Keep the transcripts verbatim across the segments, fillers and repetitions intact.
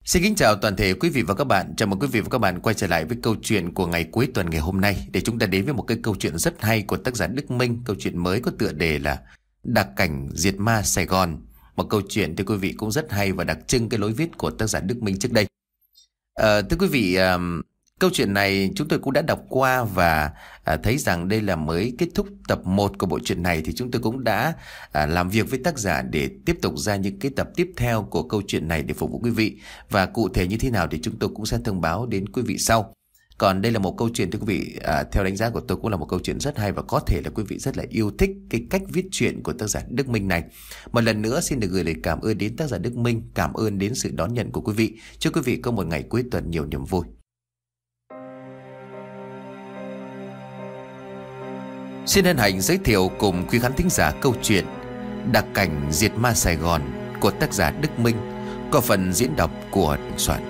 Xin kính chào toàn thể quý vị và các bạn. Chào mừng quý vị và các bạn quay trở lại với câu chuyện của ngày cuối tuần ngày hôm nay, để chúng ta đến với một cái câu chuyện rất hay của tác giả Đức Minh. Câu chuyện mới có tựa đề là Đặc cảnh diệt ma Sài Gòn. Một câu chuyện thưa quý vị cũng rất hay và đặc trưng cái lối viết của tác giả Đức Minh trước đây. à, Thưa quý vị, à, câu chuyện này chúng tôi cũng đã đọc qua và à, thấy rằng đây là mới kết thúc tập một của bộ truyện này. Thì chúng tôi cũng đã à, làm việc với tác giả để tiếp tục ra những cái tập tiếp theo của câu chuyện này để phục vụ quý vị. Và cụ thể như thế nào thì chúng tôi cũng sẽ thông báo đến quý vị sau. Còn đây là một câu chuyện thưa quý vị, à, theo đánh giá của tôi cũng là một câu chuyện rất hay, và có thể là quý vị rất là yêu thích cái cách viết truyện của tác giả Đức Minh này. Một lần nữa xin được gửi lời cảm ơn đến tác giả Đức Minh, cảm ơn đến sự đón nhận của quý vị. Chúc quý vị có một ngày cuối tuần nhiều niềm vui. Xin hân hạnh giới thiệu cùng quý khán thính giả câu chuyện Đặc cảnh diệt ma Sài Gòn của tác giả Đức Minh, có phần diễn đọc của Đình Soạn.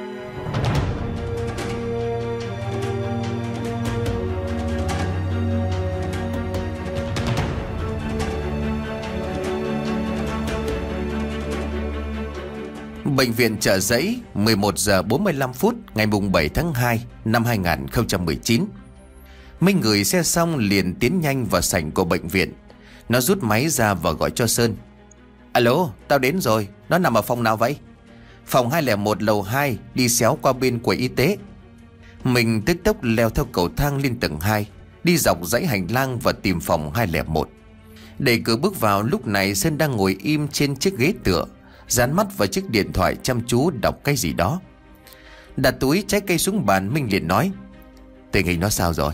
Bệnh viện Chợ Giấy, mười một giờ bốn mươi lăm phút ngày mùng bảy tháng hai năm hai nghìn không trăm mười chín. Minh gửi xe xong liền tiến nhanh vào sảnh của bệnh viện. Nó rút máy ra và gọi cho Sơn. Alo, tao đến rồi, nó nằm ở phòng nào vậy? Phòng hai không một lầu hai, đi xéo qua bên quầy y tế. Mình tức tốc leo theo cầu thang lên tầng hai, đi dọc dãy hành lang và tìm phòng hai không một. Đẩy cửa bước vào, lúc này Sơn đang ngồi im trên chiếc ghế tựa, dán mắt vào chiếc điện thoại chăm chú đọc cái gì đó. Đặt túi trái cây xuống bàn, Minh liền nói: Tình hình nó sao rồi?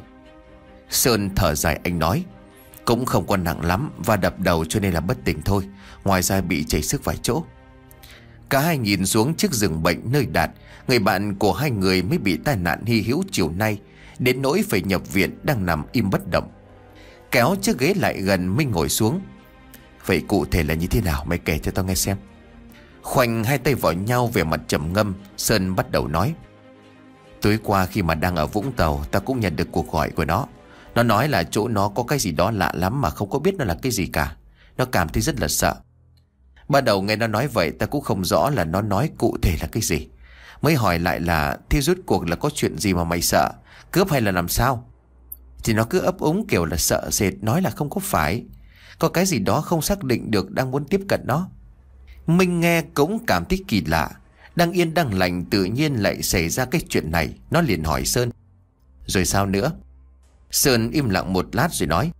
Sơn thở dài, anh nói: Cũng không còn nặng lắm, và đập đầu cho nên là bất tỉnh thôi, ngoài ra bị chảy xước vài chỗ. Cả hai nhìn xuống chiếc giường bệnh nơi Đạt, người bạn của hai người mới bị tai nạn hy hữu chiều nay, đến nỗi phải nhập viện, đang nằm im bất động. Kéo chiếc ghế lại gần, Minh ngồi xuống. Vậy cụ thể là như thế nào, mày kể cho tao nghe xem. Khoanh hai tay vào nhau, về mặt trầm ngâm, Sơn bắt đầu nói: Tối qua khi mà đang ở Vũng Tàu, ta cũng nhận được cuộc gọi của nó. Nó nói là chỗ nó có cái gì đó lạ lắm mà không có biết nó là cái gì cả. Nó cảm thấy rất là sợ. Ban đầu nghe nó nói vậy, ta cũng không rõ là nó nói cụ thể là cái gì. Mới hỏi lại là: Thế rốt cuộc là có chuyện gì mà mày sợ? Cướp hay là làm sao? Thì nó cứ ấp úng kiểu là sợ sệt, nói là không có phải, có cái gì đó không xác định được đang muốn tiếp cận nó. Minh nghe cũng cảm thấy kỳ lạ. Đang yên đang lành tự nhiên lại xảy ra cái chuyện này. Nó liền hỏi Sơn: Rồi sao nữa? Sơn im lặng một lát rồi nói: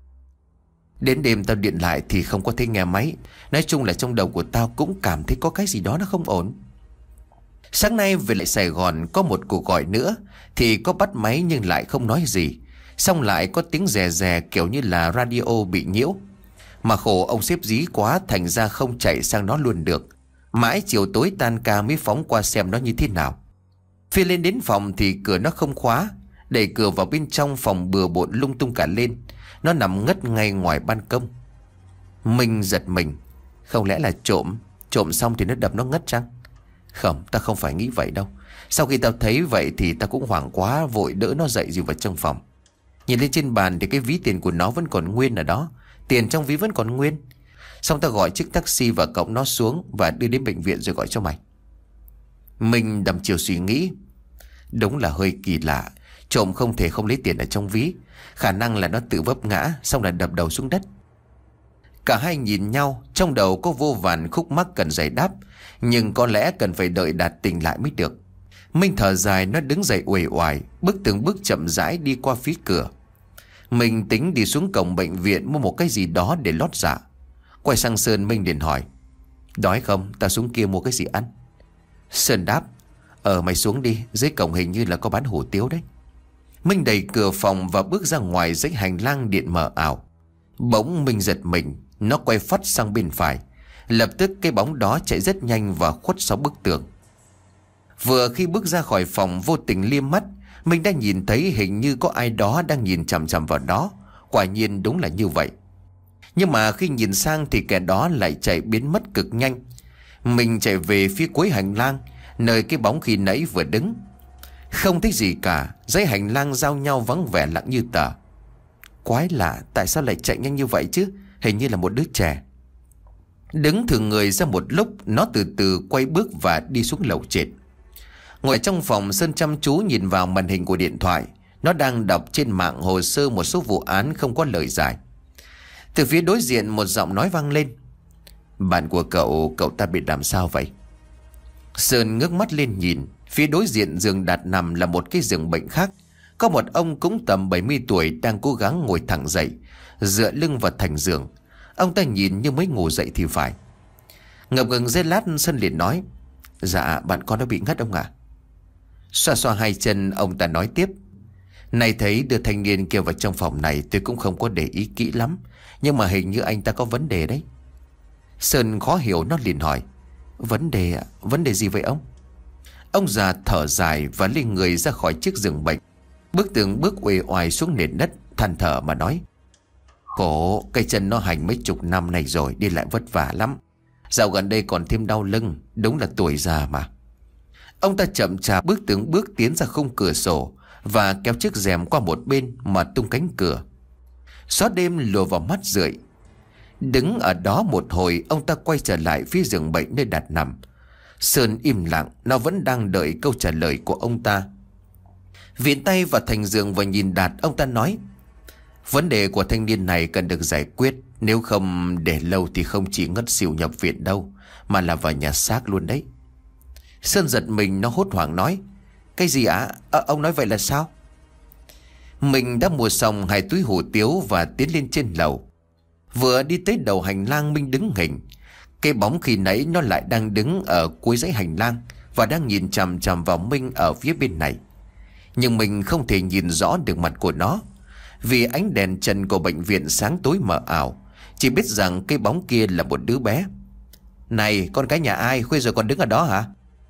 Đến đêm tao điện lại thì không có thấy nghe máy. Nói chung là trong đầu của tao cũng cảm thấy có cái gì đó nó không ổn. Sáng nay về lại Sài Gòn có một cuộc gọi nữa, thì có bắt máy nhưng lại không nói gì. Xong lại có tiếng rè rè kiểu như là radio bị nhiễu. Mà khổ ông sếp dí quá, thành ra không chạy sang nó luôn được. Mãi chiều tối tan ca mới phóng qua xem nó như thế nào. Phi lên đến phòng thì cửa nó không khóa. Đẩy cửa vào bên trong phòng, bừa bộn lung tung cả lên. Nó nằm ngất ngay ngoài ban công. Mình giật mình. Không lẽ là trộm? Trộm xong thì nó đập nó ngất chăng? Không, ta không phải nghĩ vậy đâu. Sau khi tao thấy vậy thì ta cũng hoảng quá, vội đỡ nó dậy dìu vào trong phòng. Nhìn lên trên bàn thì cái ví tiền của nó vẫn còn nguyên ở đó. Tiền trong ví vẫn còn nguyên. Xong ta gọi chiếc taxi và cõng nó xuống và đưa đến bệnh viện rồi gọi cho mày. Mình đầm chiều suy nghĩ. Đúng là hơi kỳ lạ. Trộm không thể không lấy tiền ở trong ví. Khả năng là nó tự vấp ngã, xong là đập đầu xuống đất. Cả hai nhìn nhau, trong đầu có vô vàn khúc mắc cần giải đáp. Nhưng có lẽ cần phải đợi Đạt tỉnh lại mới được. Minh thở dài, nó đứng dậy uể oải, bước từng bước chậm rãi đi qua phía cửa. Mình tính đi xuống cổng bệnh viện mua một cái gì đó để lót dạ. Quay sang Sơn, Minh liền hỏi: Đói không? Ta xuống kia mua cái gì ăn. Sơn đáp: Ờ mày xuống đi, dưới cổng hình như là có bán hủ tiếu đấy. Minh đẩy cửa phòng và bước ra ngoài dãy hành lang điện mờ ảo. Bỗng Minh giật mình. Nó quay phắt sang bên phải. Lập tức cái bóng đó chạy rất nhanh và khuất sau bức tường. Vừa khi bước ra khỏi phòng, vô tình liếc mắt, Minh đã nhìn thấy hình như có ai đó đang nhìn chằm chằm vào đó. Quả nhiên đúng là như vậy. Nhưng mà khi nhìn sang thì kẻ đó lại chạy biến mất cực nhanh. Mình chạy về phía cuối hành lang, nơi cái bóng khi nãy vừa đứng. Không thấy gì cả, dãy hành lang giao nhau vắng vẻ lặng như tờ. Quái lạ, tại sao lại chạy nhanh như vậy chứ? Hình như là một đứa trẻ. Đứng thừ người ra một lúc, nó từ từ quay bước và đi xuống lầu trệt. Ngồi trong phòng, Sơn chăm chú nhìn vào màn hình của điện thoại. Nó đang đọc trên mạng hồ sơ một số vụ án không có lời giải. Từ phía đối diện một giọng nói vang lên. Bạn của cậu, cậu ta bị làm sao vậy? Sơn ngước mắt lên nhìn. Phía đối diện giường Đạt nằm là một cái giường bệnh khác. Có một ông cũng tầm bảy mươi tuổi đang cố gắng ngồi thẳng dậy, dựa lưng vào thành giường. Ông ta nhìn như mới ngủ dậy thì phải. Ngập ngừng giây lát, Sơn liền nói: Dạ, bạn con đã bị ngất ông ạ. À? Xoa xoa hai chân, ông ta nói tiếp: Này thấy đưa thanh niên kia vào trong phòng này, tôi cũng không có để ý kỹ lắm, nhưng mà hình như anh ta có vấn đề đấy. Sơn khó hiểu, nó liền hỏi: Vấn đề à? Vấn đề gì vậy ông? Ông già thở dài và lên người ra khỏi chiếc giường bệnh, bước từng bước uể oải xuống nền đất, than thở mà nói: Khổ, cây chân nó hành mấy chục năm này rồi, đi lại vất vả lắm. Dạo gần đây còn thêm đau lưng, đúng là tuổi già mà. Ông ta chậm chạp bước từng bước tiến ra khung cửa sổ và kéo chiếc rèm qua một bên mà tung cánh cửa. Gió đêm lùa vào mắt rượi. Đứng ở đó một hồi, ông ta quay trở lại phía giường bệnh nơi Đạt nằm. Sơn im lặng, nó vẫn đang đợi câu trả lời của ông ta. Viện tay vào thành giường và nhìn Đạt, ông ta nói: Vấn đề của thanh niên này cần được giải quyết. Nếu không để lâu thì không chỉ ngất xỉu nhập viện đâu, mà là vào nhà xác luôn đấy. Sơn giật mình, nó hốt hoảng nói: Cái gì ạ? À? À, ông nói vậy là sao? Mình đã mua xong hai túi hủ tiếu và tiến lên trên lầu. Vừa đi tới đầu hành lang, Minh đứng hình. Cái bóng khi nãy nó lại đang đứng ở cuối dãy hành lang và đang nhìn chằm chằm vào Minh ở phía bên này. Nhưng mình không thể nhìn rõ được mặt của nó, vì ánh đèn trần của bệnh viện sáng tối mờ ảo. Chỉ biết rằng cái bóng kia là một đứa bé. Này, con cái nhà ai khuya rồi còn đứng ở đó hả?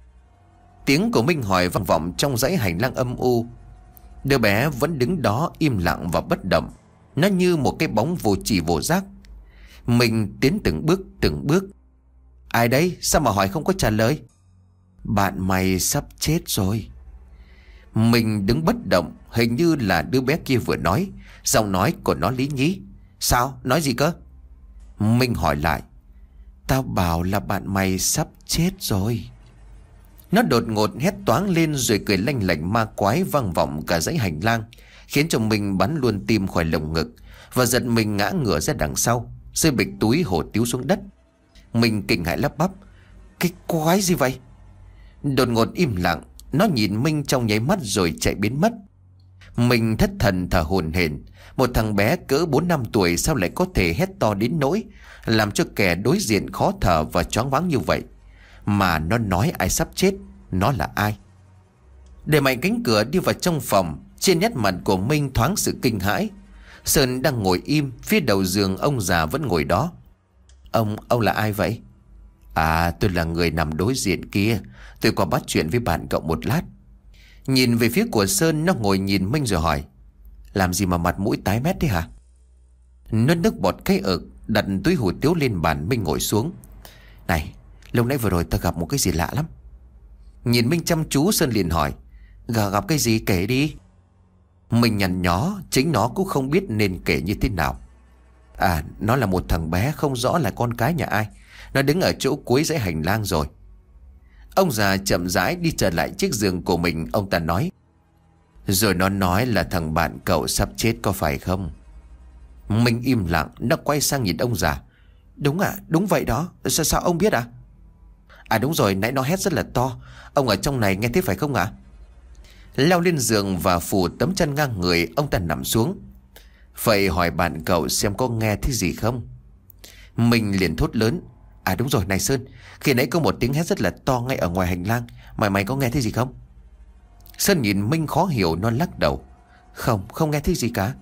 Tiếng của Minh hỏi vang vọng trong dãy hành lang âm u. Đứa bé vẫn đứng đó im lặng và bất động. Nó như một cái bóng vô chỉ vô giác. Mình tiến từng bước từng bước. Ai đấy? Sao mà hỏi không có trả lời? Bạn mày sắp chết rồi. Mình đứng bất động, hình như là đứa bé kia vừa nói. Giọng nói của nó lý nhí. Sao? Nói gì cơ? Mình hỏi lại. Tao bảo là bạn mày sắp chết rồi. Nó đột ngột hét toáng lên rồi cười lanh lảnh ma quái vang vọng cả dãy hành lang, khiến cho mình bắn luôn tim khỏi lồng ngực và giật mình ngã ngửa ra đằng sau, rơi bịch túi hổ tiếu xuống đất. Mình kinh hãi lắp bắp: Cái quái gì vậy? Đột ngột im lặng. Nó nhìn Minh trong nháy mắt rồi chạy biến mất. Mình thất thần thở hổn hển. Một thằng bé cỡ bốn năm tuổi sao lại có thể hét to đến nỗi làm cho kẻ đối diện khó thở và choáng váng như vậy? Mà nó nói ai sắp chết? Nó là ai? Để mạnh cánh cửa đi vào trong phòng, trên nét mặt của Minh thoáng sự kinh hãi. Sơn đang ngồi im, phía đầu giường ông già vẫn ngồi đó. Ông, ông là ai vậy? À, tôi là người nằm đối diện kia. Tôi qua bắt chuyện với bạn cậu một lát. Nhìn về phía của Sơn, nó ngồi nhìn Minh rồi hỏi: Làm gì mà mặt mũi tái mét thế hả? Nuốt nước bọt cái ực, đặt túi hủ tiếu lên bàn. Minh ngồi xuống. Này, lúc nãy vừa rồi ta gặp một cái gì lạ lắm. Nhìn Minh chăm chú, Sơn liền hỏi: Gà gặp cái gì, kể đi. Mình nhằn nhó, chính nó cũng không biết nên kể như thế nào. À, nó là một thằng bé không rõ là con cái nhà ai. Nó đứng ở chỗ cuối dãy hành lang rồi. Ông già chậm rãi đi trở lại chiếc giường của mình. Ông ta nói: Rồi nó nói là thằng bạn cậu sắp chết có phải không? Mình im lặng. Nó quay sang nhìn ông già: Đúng à, đúng vậy đó. Sao, sao ông biết à? À đúng rồi, nãy nó hét rất là to. Ông ở trong này nghe thấy phải không ạ? À? Leo lên giường và phủ tấm chăn ngang người, ông ta nằm xuống. Vậy hỏi bạn cậu xem có nghe thấy gì không? Mình liền thốt lớn: À đúng rồi, này Sơn, khi nãy có một tiếng hét rất là to ngay ở ngoài hành lang. Mày mày có nghe thấy gì không? Sơn nhìn Minh khó hiểu, nó lắc đầu: Không, không nghe thấy gì cả.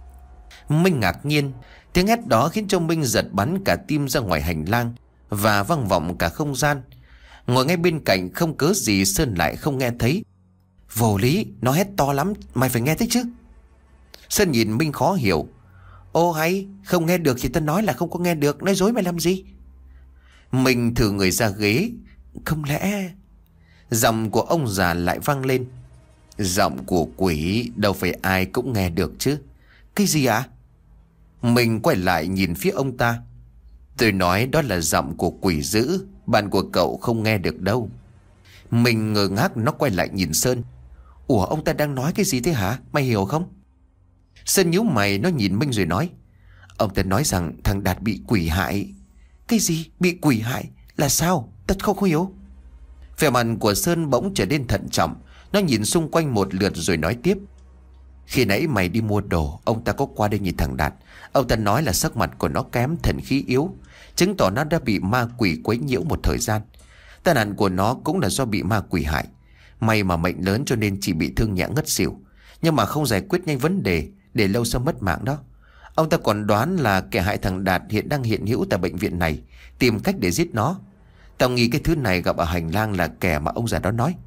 Minh ngạc nhiên. Tiếng hét đó khiến cho Minh giật bắn cả tim ra ngoài hành lang và vang vọng cả không gian. Ngồi ngay bên cạnh không cớ gì Sơn lại không nghe thấy. Vô lý, nó hét to lắm, mày phải nghe thấy chứ. Sơn nhìn Minh khó hiểu: Ô hay, không nghe được thì tao nói là không có nghe được, nói dối mày làm gì? Mình thử người ra ghế: Không lẽ... Giọng của ông già lại vang lên: Giọng của quỷ đâu phải ai cũng nghe được chứ. Cái gì ạ? À? Mình quay lại nhìn phía ông ta. Tôi nói đó là giọng của quỷ dữ, bạn của cậu không nghe được đâu. Mình ngơ ngác, nó quay lại nhìn Sơn. Ủa, ông ta đang nói cái gì thế hả? Mày hiểu không? Sơn nhíu mày, nó nhìn Minh rồi nói. Ông ta nói rằng thằng Đạt bị quỷ hại. Cái gì? Bị quỷ hại? Là sao? Tao không có hiểu. Vẻ mặt của Sơn bỗng trở nên thận trọng. Nó nhìn xung quanh một lượt rồi nói tiếp. Khi nãy mày đi mua đồ, ông ta có qua đây nhìn thằng Đạt. Ông ta nói là sắc mặt của nó kém, thần khí yếu, chứng tỏ nó đã bị ma quỷ quấy nhiễu một thời gian. Tai nạn của nó cũng là do bị ma quỷ hại. May mà mệnh lớn cho nên chỉ bị thương nhẹ ngất xỉu, nhưng mà không giải quyết nhanh vấn đề, để lâu sau mất mạng đó. Ông ta còn đoán là kẻ hại thằng Đạt hiện đang hiện hữu tại bệnh viện này, tìm cách để giết nó. Tao nghĩ cái thứ này gặp ở hành lang là kẻ mà ông già đó nói.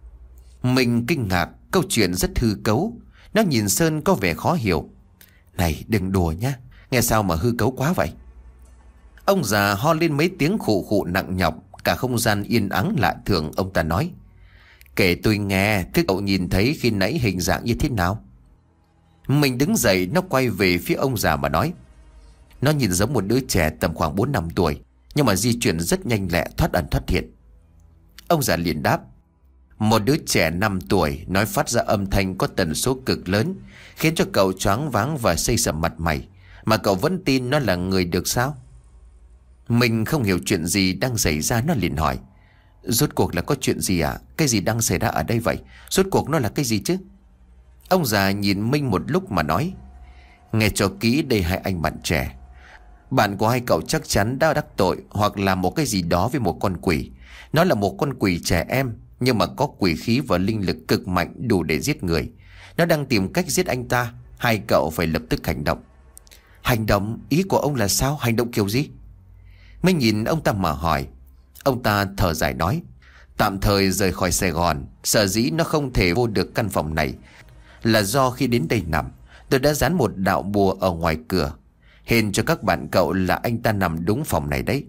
Mình kinh ngạc, câu chuyện rất hư cấu. Nó nhìn Sơn có vẻ khó hiểu. Này, đừng đùa nhá, nghe sao mà hư cấu quá vậy? Ông già ho lên mấy tiếng khụ khụ nặng nhọc. Cả không gian yên ắng lạ thường. Ông ta nói. Kể tôi nghe, thế cậu nhìn thấy khi nãy hình dạng như thế nào? Mình đứng dậy, nó quay về phía ông già mà nói. Nó nhìn giống một đứa trẻ tầm khoảng bốn năm tuổi, nhưng mà di chuyển rất nhanh lẹ, thoát ẩn thoát hiện. Ông già liền đáp. Một đứa trẻ năm tuổi nói phát ra âm thanh có tần số cực lớn, khiến cho cậu choáng váng và xây sầm mặt mày, mà cậu vẫn tin nó là người được sao? Mình không hiểu chuyện gì đang xảy ra, nó liền hỏi. Rốt cuộc là có chuyện gì à? Cái gì đang xảy ra ở đây vậy? Rốt cuộc nó là cái gì chứ? Ông già nhìn Minh một lúc mà nói. Nghe cho kỹ đây hai anh bạn trẻ. Bạn của hai cậu chắc chắn đã đắc tội hoặc làm một cái gì đó với một con quỷ. Nó là một con quỷ trẻ em, nhưng mà có quỷ khí và linh lực cực mạnh đủ để giết người. Nó đang tìm cách giết anh ta. Hai cậu phải lập tức hành động. Hành động? Ý của ông là sao? Hành động kiểu gì? Minh nhìn ông ta mà hỏi. Ông ta thở dài nói. Tạm thời rời khỏi Sài Gòn. Sở dĩ nó không thể vô được căn phòng này là do khi đến đây nằm, tôi đã dán một đạo bùa ở ngoài cửa, hên cho các bạn cậu là anh ta nằm đúng phòng này đấy.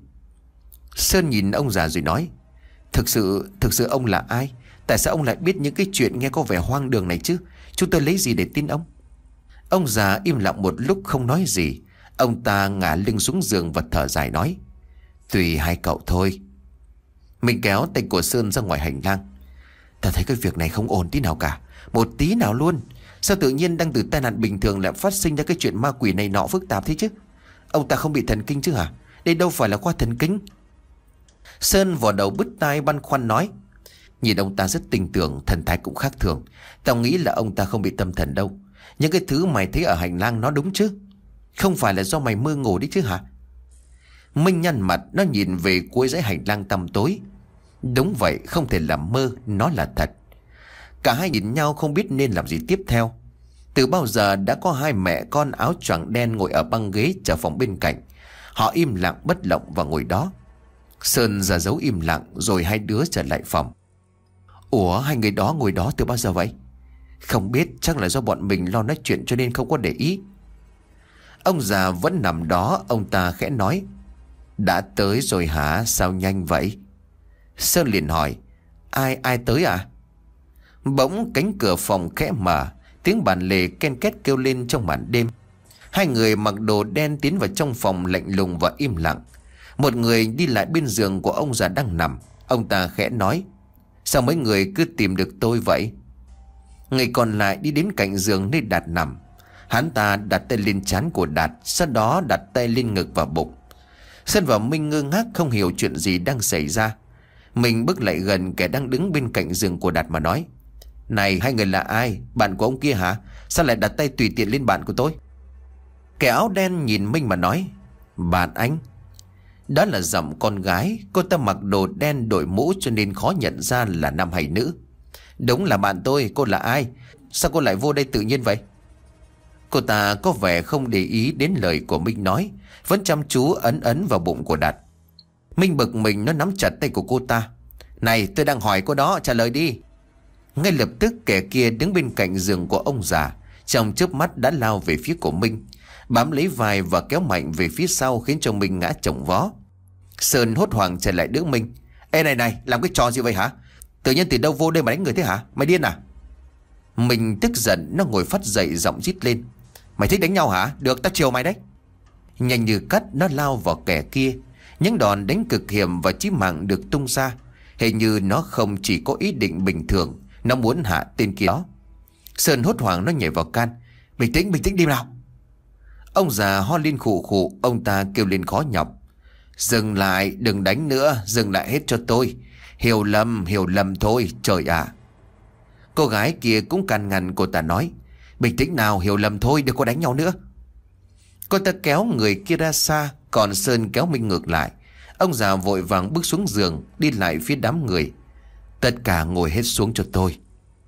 Sơn nhìn ông già rồi nói. Thực sự, thực sự ông là ai? Tại sao ông lại biết những cái chuyện nghe có vẻ hoang đường này chứ? Chúng tôi lấy gì để tin ông? Ông già im lặng một lúc không nói gì. Ông ta ngả lưng xuống giường và thở dài nói. Tùy hai cậu thôi. Mình kéo tay của Sơn ra ngoài hành lang. Ta thấy cái việc này không ổn tí nào cả, một tí nào luôn. Sao tự nhiên đang từ tai nạn bình thường lại phát sinh ra cái chuyện ma quỷ này nọ phức tạp thế chứ? Ông ta không bị thần kinh chứ hả? Đây đâu phải là khoa thần kinh. Sơn vò đầu bứt tai băn khoăn nói. Nhìn ông ta rất tinh tưởng, thần thái cũng khác thường. Tao nghĩ là ông ta không bị tâm thần đâu. Những cái thứ mày thấy ở hành lang nó đúng chứ? Không phải là do mày mơ ngủ đấy chứ hả? Minh nhăn mặt, nó nhìn về cuối dãy hành lang tăm tối. Đúng vậy, không thể là mơ, nó là thật. Cả hai nhìn nhau không biết nên làm gì tiếp theo. Từ bao giờ đã có hai mẹ con áo choàng đen ngồi ở băng ghế chờ phòng bên cạnh. Họ im lặng bất động và ngồi đó. Sơn ra dấu im lặng rồi hai đứa trở lại phòng. Ủa, hai người đó ngồi đó từ bao giờ vậy? Không biết, chắc là do bọn mình lo nói chuyện cho nên không có để ý. Ông già vẫn nằm đó. Ông ta khẽ nói. Đã tới rồi hả? Sao nhanh vậy? Sơn liền hỏi. Ai, ai tới à? Bỗng cánh cửa phòng khẽ mở. Tiếng bàn lề ken két kêu lên trong màn đêm. Hai người mặc đồ đen tiến vào trong phòng lạnh lùng và im lặng. Một người đi lại bên giường của ông già đang nằm. Ông ta khẽ nói. Sao mấy người cứ tìm được tôi vậy? Người còn lại đi đến cạnh giường nơi Đạt nằm. Hắn ta đặt tay lên trán của Đạt, sau đó đặt tay lên ngực và bụng. Sơn và Minh ngơ ngác không hiểu chuyện gì đang xảy ra. Mình bước lại gần kẻ đang đứng bên cạnh giường của Đạt mà nói. Này, hai người là ai? Bạn của ông kia hả? Sao lại đặt tay tùy tiện lên bạn của tôi? Kẻ áo đen nhìn Minh mà nói. Bạn anh? Đó là giọng con gái. Cô ta mặc đồ đen đội mũ cho nên khó nhận ra là nam hay nữ. Đúng là bạn tôi. Cô là ai? Sao cô lại vô đây tự nhiên vậy? Cô ta có vẻ không để ý đến lời của Minh nói, vẫn chăm chú ấn ấn vào bụng của Đạt. Minh bực mình, nó nắm chặt tay của cô ta. Này, tôi đang hỏi cô đó, trả lời đi. Ngay lập tức kẻ kia đứng bên cạnh giường của ông già, trong chớp mắt đã lao về phía của Minh, bám lấy vai và kéo mạnh về phía sau khiến cho Minh ngã chồng vó. Sơn hốt hoảng chạy lại đỡ Minh. Ê này này, làm cái trò gì vậy hả? Tự nhiên từ đâu vô đây mà đánh người thế hả? Mày điên à? Mình tức giận, nó ngồi phát dậy giọng rít lên. Mày thích đánh nhau hả? Được, tao chiều mày đấy. Nhanh như cắt nó lao vào kẻ kia. Những đòn đánh cực hiểm và chí mạng được tung ra. Hình như nó không chỉ có ý định bình thường, nó muốn hạ tên kia đó. Sơn hốt hoảng nó nhảy vào can. Bình tĩnh, bình tĩnh đi nào. Ông già ho lên khụ khụ. Ông ta kêu lên khó nhọc. Dừng lại, đừng đánh nữa, dừng lại hết cho tôi. Hiểu lầm, hiểu lầm thôi, trời ạ. Cô gái kia cũng can ngăn cô ta nói. Bình tĩnh nào, hiểu lầm thôi, đừng có đánh nhau nữa. Cô ta kéo người kia ra xa, còn Sơn kéo Minh ngược lại. Ông già vội vàng bước xuống giường, đi lại phía đám người. Tất cả ngồi hết xuống cho tôi.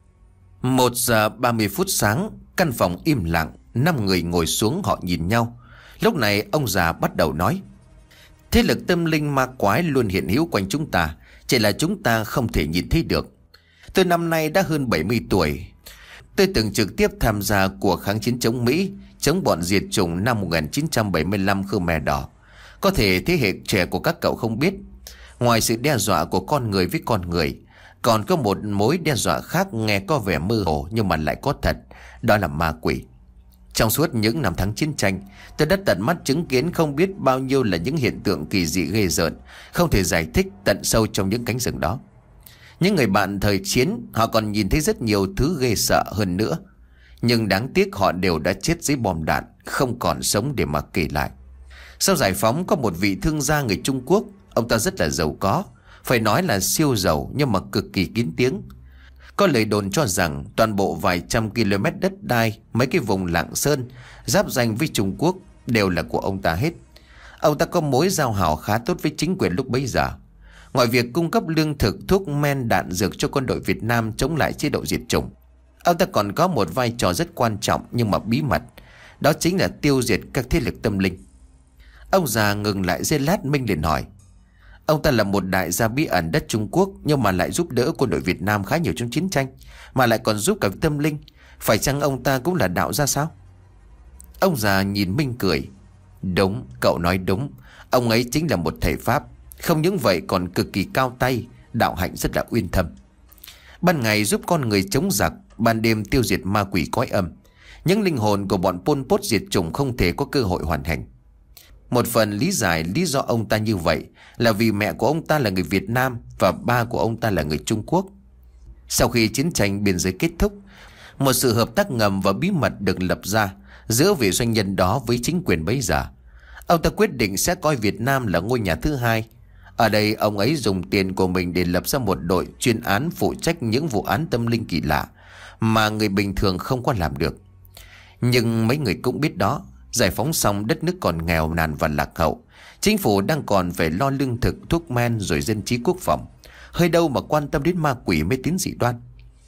Một giờ ba mươi phút sáng, căn phòng im lặng. Năm người ngồi xuống, họ nhìn nhau. Lúc này ông già bắt đầu nói. Thế lực tâm linh ma quái luôn hiện hữu quanh chúng ta, chỉ là chúng ta không thể nhìn thấy được. Tôi năm nay đã hơn bảy mươi tuổi. Tôi từng trực tiếp tham gia cuộc kháng chiến chống Mỹ, chống bọn diệt chủng năm một nghìn chín trăm bảy mươi lăm Khmer Đỏ. Có thể thế hệ trẻ của các cậu không biết, ngoài sự đe dọa của con người với con người, còn có một mối đe dọa khác nghe có vẻ mơ hồ nhưng mà lại có thật, đó là ma quỷ. Trong suốt những năm tháng chiến tranh, tôi đã tận mắt chứng kiến không biết bao nhiêu là những hiện tượng kỳ dị ghê rợn, không thể giải thích tận sâu trong những cánh rừng đó. Những người bạn thời chiến, họ còn nhìn thấy rất nhiều thứ ghê sợ hơn nữa. Nhưng đáng tiếc họ đều đã chết dưới bom đạn, không còn sống để mà kể lại. Sau giải phóng có một vị thương gia người Trung Quốc. Ông ta rất là giàu có, phải nói là siêu giàu nhưng mà cực kỳ kín tiếng. Có lời đồn cho rằng toàn bộ vài trăm km đất đai, mấy cái vùng Lạng Sơn giáp ranh với Trung Quốc đều là của ông ta hết. Ông ta có mối giao hảo khá tốt với chính quyền lúc bấy giờ. Ngoài việc cung cấp lương thực, thuốc men, đạn dược cho quân đội Việt Nam chống lại chế độ diệt chủng, ông ta còn có một vai trò rất quan trọng nhưng mà bí mật, đó chính là tiêu diệt các thế lực tâm linh. Ông già ngừng lại giây lát, Minh liền hỏi. Ông ta là một đại gia bí ẩn đất Trung Quốc, nhưng mà lại giúp đỡ quân đội Việt Nam khá nhiều trong chiến tranh, mà lại còn giúp cả tâm linh. Phải chăng ông ta cũng là đạo gia sao? Ông già nhìn Minh cười. Đúng, cậu nói đúng. Ông ấy chính là một thầy Pháp. Không những vậy còn cực kỳ cao tay, đạo hạnh rất là uyên thâm. Ban ngày giúp con người chống giặc, ban đêm tiêu diệt ma quỷ cõi âm. Những linh hồn của bọn Pol Pot diệt chủng không thể có cơ hội hoàn thành. Một phần lý giải lý do ông ta như vậy là vì mẹ của ông ta là người Việt Nam và ba của ông ta là người Trung Quốc. Sau khi chiến tranh biên giới kết thúc, một sự hợp tác ngầm và bí mật được lập ra giữa vị doanh nhân đó với chính quyền bấy giờ. Ông ta quyết định sẽ coi Việt Nam là ngôi nhà thứ hai. Ở đây ông ấy dùng tiền của mình để lập ra một đội chuyên án phụ trách những vụ án tâm linh kỳ lạ mà người bình thường không có làm được. Nhưng mấy người cũng biết đó, giải phóng xong đất nước còn nghèo nàn và lạc hậu. Chính phủ đang còn phải lo lương thực, thuốc men rồi dân trí quốc phòng. Hơi đâu mà quan tâm đến ma quỷ mê tín dị đoan.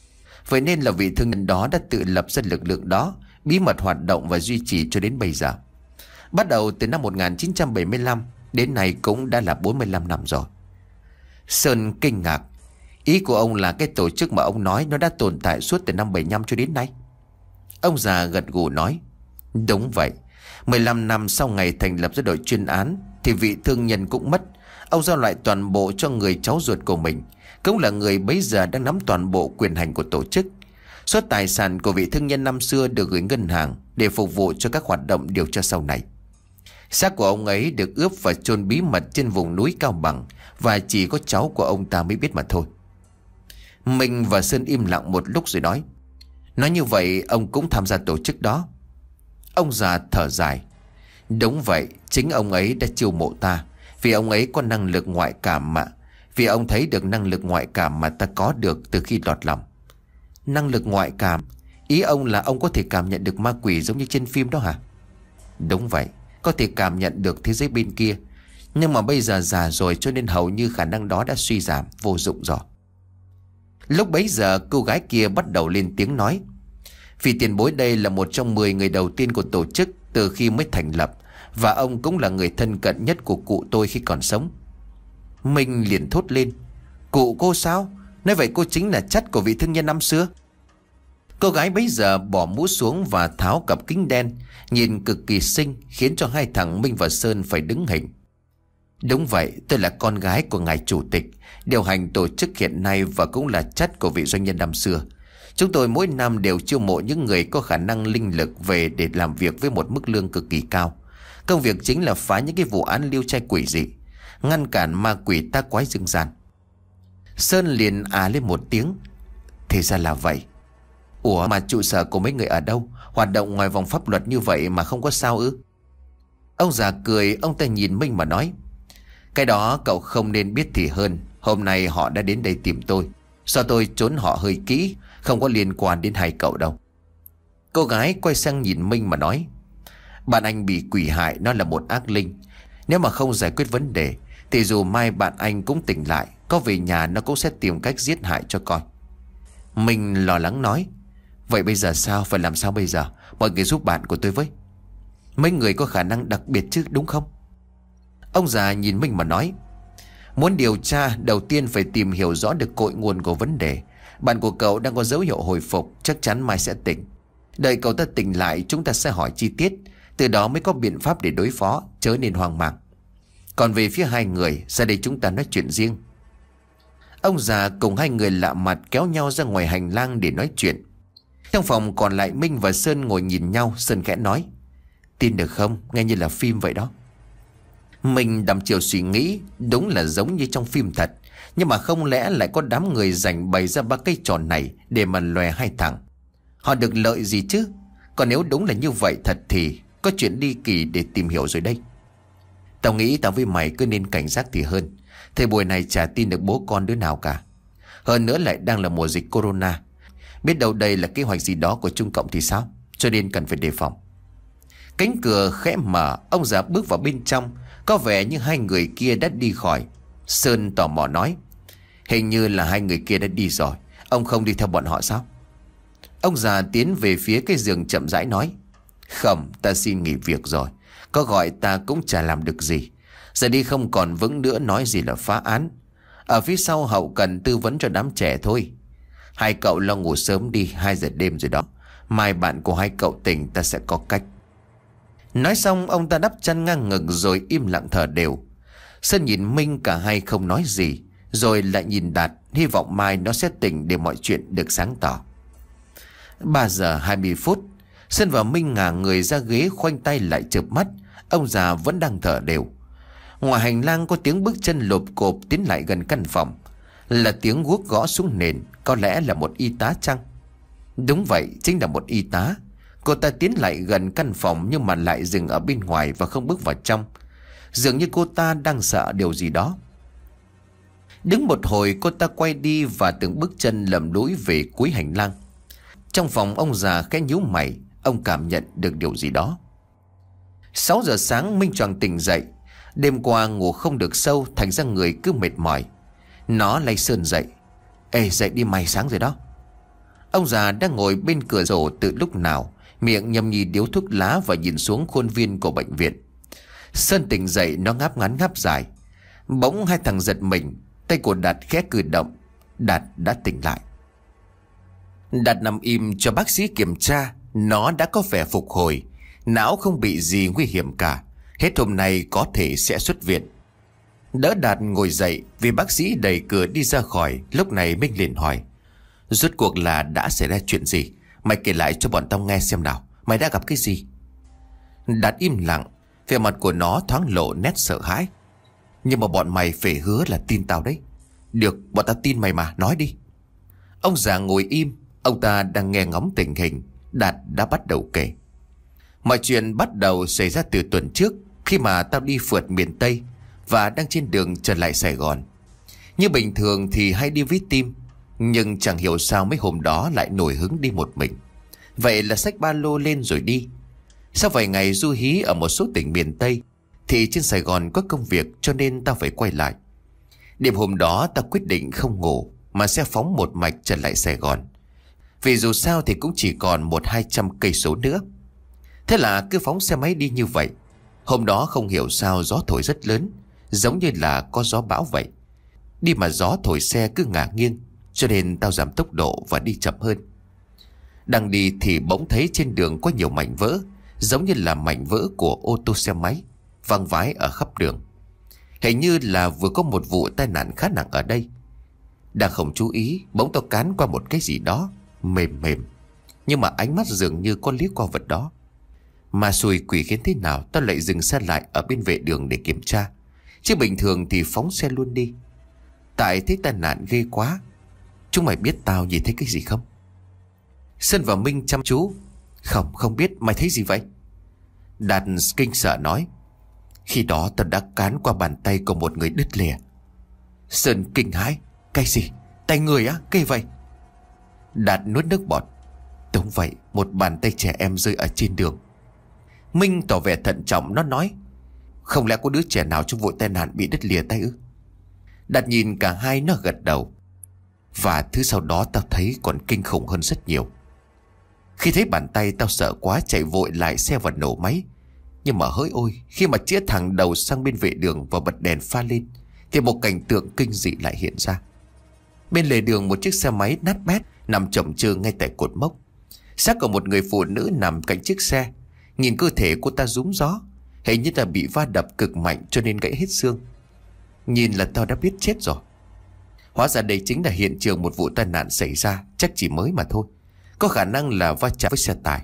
Vậy nên là vị thương nhân đó đã tự lập ra lực lượng đó, bí mật hoạt động và duy trì cho đến bây giờ. Bắt đầu từ năm một nghìn chín trăm bảy mươi lăm, đến nay cũng đã là bốn mươi lăm năm rồi. Sơn kinh ngạc. Ý của ông là cái tổ chức mà ông nói nó đã tồn tại suốt từ năm bảy mươi lăm cho đến nay? Ông già gật gù nói. Đúng vậy. mười lăm năm sau ngày thành lập ra đội chuyên án thì vị thương nhân cũng mất. Ông giao lại toàn bộ cho người cháu ruột của mình, cũng là người bấy giờ đang nắm toàn bộ quyền hành của tổ chức. Số tài sản của vị thương nhân năm xưa được gửi ngân hàng để phục vụ cho các hoạt động điều tra sau này. Xác của ông ấy được ướp và chôn bí mật trên vùng núi Cao Bằng, và chỉ có cháu của ông ta mới biết mà thôi. Minh và Sơn im lặng một lúc rồi nói. Nói như vậy ông cũng tham gia tổ chức đó? Ông già thở dài. Đúng vậy, chính ông ấy đã chiêu mộ ta, vì ông ấy có năng lực ngoại cảm mà. Vì ông thấy được năng lực ngoại cảm mà ta có được từ khi lọt lòng. Năng lực ngoại cảm? Ý ông là ông có thể cảm nhận được ma quỷ giống như trên phim đó hả? Đúng vậy, có thể cảm nhận được thế giới bên kia. Nhưng mà bây giờ già rồi cho nên hầu như khả năng đó đã suy giảm, vô dụng rồi. Lúc bấy giờ cô gái kia bắt đầu lên tiếng nói. Vì tiền bối đây là một trong mười người đầu tiên của tổ chức từ khi mới thành lập, và ông cũng là người thân cận nhất của cụ tôi khi còn sống. Minh liền thốt lên. Cụ cô sao? Nói vậy cô chính là chắt của vị thương nhân năm xưa? Cô gái bấy giờ bỏ mũ xuống và tháo cặp kính đen, nhìn cực kỳ xinh, khiến cho hai thằng Minh và Sơn phải đứng hình. Đúng vậy, tôi là con gái của ngài chủ tịch, điều hành tổ chức hiện nay, và cũng là chắt của vị doanh nhân năm xưa. Chúng tôi mỗi năm đều chiêu mộ những người có khả năng linh lực về để làm việc với một mức lương cực kỳ cao. Công việc chính là phá những cái vụ án liêu trai quỷ dị, ngăn cản ma quỷ tác quái dương gian. Sơn liền à lên một tiếng. Thì ra là vậy. Ủa mà trụ sở của mấy người ở đâu? Hoạt động ngoài vòng pháp luật như vậy mà không có sao ư? Ông già cười, ông ta nhìn Minh mà nói. Cái đó cậu không nên biết thì hơn. Hôm nay họ đã đến đây tìm tôi. Do tôi trốn họ hơi kỹ, không có liên quan đến hai cậu đâu. Cô gái quay sang nhìn Minh mà nói. Bạn anh bị quỷ hại, nó là một ác linh. Nếu mà không giải quyết vấn đề thì dù mai bạn anh cũng tỉnh lại, có về nhà nó cũng sẽ tìm cách giết hại cho coi. Minh lo lắng nói. Vậy bây giờ sao? Phải làm sao bây giờ? Mọi người giúp bạn của tôi với. Mấy người có khả năng đặc biệt chứ đúng không? Ông già nhìn Minh mà nói. Muốn điều tra, đầu tiên phải tìm hiểu rõ được cội nguồn của vấn đề. Bạn của cậu đang có dấu hiệu hồi phục, chắc chắn mai sẽ tỉnh. Đợi cậu ta tỉnh lại, chúng ta sẽ hỏi chi tiết, từ đó mới có biện pháp để đối phó, chớ nên hoang mang. Còn về phía hai người, ra đây chúng ta nói chuyện riêng. Ông già cùng hai người lạ mặt kéo nhau ra ngoài hành lang để nói chuyện. Trong phòng còn lại Minh và Sơn ngồi nhìn nhau. Sơn khẽ nói. Tin được không? Nghe như là phim vậy đó. Mình đăm chiều suy nghĩ. Đúng là giống như trong phim thật. Nhưng mà không lẽ lại có đám người dành bày ra ba cây tròn này để mà lòe hai thằng? Họ được lợi gì chứ? Còn nếu đúng là như vậy thật thì có chuyện đi kỳ để tìm hiểu rồi đây. Tao nghĩ tao với mày cứ nên cảnh giác thì hơn. Thời buổi này chả tin được bố con đứa nào cả. Hơn nữa lại đang là mùa dịch corona. Biết đâu đây là kế hoạch gì đó của Trung Cộng thì sao? Cho nên cần phải đề phòng. Cánh cửa khẽ mở, ông già bước vào bên trong. Có vẻ như hai người kia đã đi khỏi. Sơn tò mò nói. Hình như là hai người kia đã đi rồi. Ông không đi theo bọn họ sao? Ông già tiến về phía cái giường chậm rãi nói. Không, ta xin nghỉ việc rồi. Có gọi ta cũng chả làm được gì. Giờ đi không còn vững nữa, nói gì là phá án. Ở phía sau hậu cần tư vấn cho đám trẻ thôi. Hai cậu lo ngủ sớm đi, hai giờ đêm rồi đó. Mai bạn của hai cậu tỉnh ta sẽ có cách. Nói xong ông ta đắp chăn ngang ngực rồi im lặng thở đều. Sơn nhìn Minh, cả hai không nói gì. Rồi lại nhìn Đạt, hy vọng mai nó sẽ tỉnh để mọi chuyện được sáng tỏ. Ba giờ hai mươi phút. Sơn và Minh ngả người ra ghế, khoanh tay lại chợp mắt. Ông già vẫn đang thở đều. Ngoài hành lang có tiếng bước chân lộp cộp tiến lại gần căn phòng. Là tiếng guốc gõ xuống nền. Có lẽ là một y tá chăng? Đúng vậy, chính là một y tá. Cô ta tiến lại gần căn phòng nhưng mà lại dừng ở bên ngoài và không bước vào trong. Dường như cô ta đang sợ điều gì đó. Đứng một hồi cô ta quay đi và từng bước chân lầm lũi về cuối hành lang. Trong phòng ông già khẽ nhíu mày. Ông cảm nhận được điều gì đó. Sáu giờ sáng Minh choàng tỉnh dậy. Đêm qua ngủ không được sâu, thành ra người cứ mệt mỏi. Nó lay Sơn dậy. Ê, dậy đi mày, sáng rồi đó. Ông già đang ngồi bên cửa sổ từ lúc nào, miệng nhâm nhi điếu thuốc lá và nhìn xuống khuôn viên của bệnh viện. Sơn tỉnh dậy, nó ngáp ngắn ngáp dài. Bỗng hai thằng giật mình. Tay của Đạt khẽ cử động. Đạt đã tỉnh lại. Đạt nằm im cho bác sĩ kiểm tra. Nó đã có vẻ phục hồi. Não không bị gì nguy hiểm cả. Hết hôm nay có thể sẽ xuất viện. Đỡ Đạt ngồi dậy vì bác sĩ đẩy cửa đi ra khỏi. Lúc này Minh liền hỏi. Rốt cuộc là đã xảy ra chuyện gì? Mày kể lại cho bọn tao nghe xem nào. Mày đã gặp cái gì? Đạt im lặng. Vẻ mặt của nó thoáng lộ nét sợ hãi. Nhưng mà bọn mày phải hứa là tin tao đấy. Được, bọn tao tin mày mà, nói đi. Ông già ngồi im. Ông ta đang nghe ngóng tình hình. Đạt đã bắt đầu kể. Mọi chuyện bắt đầu xảy ra từ tuần trước, khi mà tao đi phượt miền Tây và đang trên đường trở lại Sài Gòn. Như bình thường thì hay đi với team, nhưng chẳng hiểu sao mấy hôm đó lại nổi hứng đi một mình. Vậy là xách ba lô lên rồi đi. Sau vài ngày du hí ở một số tỉnh miền Tây thì trên Sài Gòn có công việc, cho nên tao phải quay lại. Đêm hôm đó tao quyết định không ngủ mà sẽ phóng một mạch trở lại Sài Gòn. Vì dù sao thì cũng chỉ còn một hai trăm cây số nữa. Thế là cứ phóng xe máy đi như vậy. Hôm đó không hiểu sao gió thổi rất lớn, giống như là có gió bão vậy. Đi mà gió thổi xe cứ ngả nghiêng, cho nên tao giảm tốc độ và đi chậm hơn. Đang đi thì bỗng thấy trên đường có nhiều mảnh vỡ, giống như là mảnh vỡ của ô tô xe máy, văng vái ở khắp đường. Hình như là vừa có một vụ tai nạn khá nặng ở đây. Đang không chú ý, bỗng tao cán qua một cái gì đó mềm mềm, nhưng mà ánh mắt dường như có liếc qua vật đó. Mà xui quỷ khiến thế nào tao lại dừng xe lại ở bên vệ đường để kiểm tra, chứ bình thường thì phóng xe luôn đi. Tại thấy tai nạn ghê quá. Chúng mày biết tao nhìn thấy cái gì không? Sơn và Minh chăm chú. Không, không biết. Mày thấy gì vậy? Đạt kinh sợ nói. Khi đó tao đã cán qua bàn tay của một người đứt lìa. Sơn kinh hãi. Cái gì? Tay người á? Cái vậy? Đạt nuốt nước bọt. Đúng vậy, một bàn tay trẻ em rơi ở trên đường. Minh tỏ vẻ thận trọng, nó nói. Không lẽ có đứa trẻ nào trong vụ tai nạn bị đứt lìa tay ư? Đạt nhìn cả hai, nó gật đầu. Và thứ sau đó tao thấy còn kinh khủng hơn rất nhiều. Khi thấy bàn tay tao sợ quá, chạy vội lại xe và nổ máy. Nhưng mà hỡi ôi, khi mà chĩa thẳng đầu sang bên vệ đường và bật đèn pha lên, thì một cảnh tượng kinh dị lại hiện ra. Bên lề đường một chiếc xe máy nát bét nằm chồng chơ ngay tại cột mốc. Xác của một người phụ nữ nằm cạnh chiếc xe. Nhìn cơ thể cô ta rúm gió, hình như là bị va đập cực mạnh cho nên gãy hết xương. Nhìn là tao đã biết chết rồi. Hóa ra đây chính là hiện trường một vụ tai nạn xảy ra, chắc chỉ mới mà thôi. Có khả năng là va chạm với xe tải.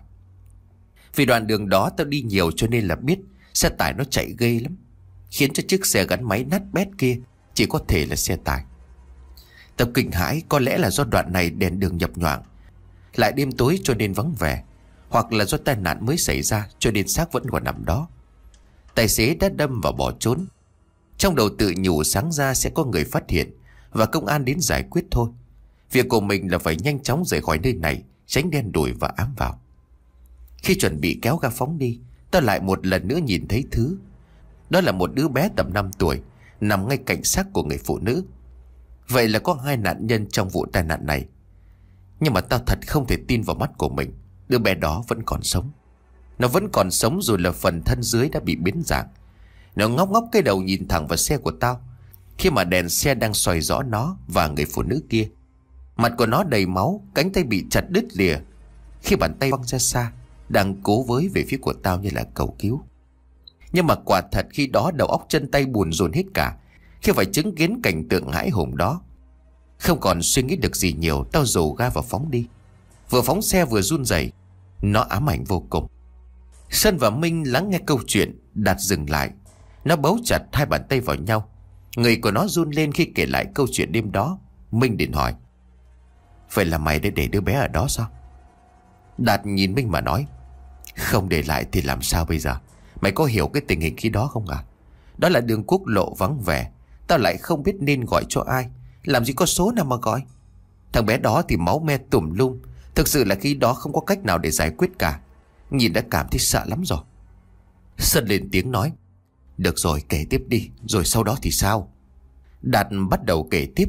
Vì đoạn đường đó tao đi nhiều cho nên là biết xe tải nó chạy ghê lắm, khiến cho chiếc xe gắn máy nát bét kia chỉ có thể là xe tải. Tao kinh hãi, có lẽ là do đoạn này đèn đường nhập nhoạng, lại đêm tối cho nên vắng vẻ, hoặc là do tai nạn mới xảy ra cho nên xác vẫn còn nằm đó. Tài xế đã đâm và bỏ trốn. Trong đầu tự nhủ sáng ra sẽ có người phát hiện và công an đến giải quyết thôi. Việc của mình là phải nhanh chóng rời khỏi nơi này, tránh đen đủi và ám vào. Khi chuẩn bị kéo ga phóng đi, tao lại một lần nữa nhìn thấy thứ. Đó là một đứa bé tầm năm tuổi nằm ngay cạnh xác của người phụ nữ. Vậy là có hai nạn nhân trong vụ tai nạn này. Nhưng mà tao thật không thể tin vào mắt của mình. Đứa bé đó vẫn còn sống. Nó vẫn còn sống dù là phần thân dưới đã bị biến dạng. Nó ngóc ngóc cái đầu nhìn thẳng vào xe của tao, khi mà đèn xe đang soi rõ nó và người phụ nữ kia. Mặt của nó đầy máu, cánh tay bị chặt đứt lìa, khi bàn tay văng ra xa, đang cố với về phía của tao như là cầu cứu. Nhưng mà quả thật khi đó đầu óc chân tay buồn rộn hết cả khi phải chứng kiến cảnh tượng hãi hùng đó. Không còn suy nghĩ được gì nhiều, tao dồ ga và phóng đi. Vừa phóng xe vừa run rẩy, nó ám ảnh vô cùng. Sơn và Minh lắng nghe câu chuyện. Đạt dừng lại, nó bấu chặt hai bàn tay vào nhau. Người của nó run lên khi kể lại câu chuyện đêm đó. Minh định hỏi. Vậy là mày đã để đứa bé ở đó sao? Đạt nhìn Minh mà nói. Không để lại thì làm sao bây giờ? Mày có hiểu cái tình hình khi đó không à? Đó là đường quốc lộ vắng vẻ, tao lại không biết nên gọi cho ai, làm gì có số nào mà gọi. Thằng bé đó thì máu me tùm lum. Thực sự là khi đó không có cách nào để giải quyết cả. Nhìn đã cảm thấy sợ lắm rồi. Sơn lên tiếng nói. Được rồi, kể tiếp đi. Rồi sau đó thì sao? Đạt bắt đầu kể tiếp.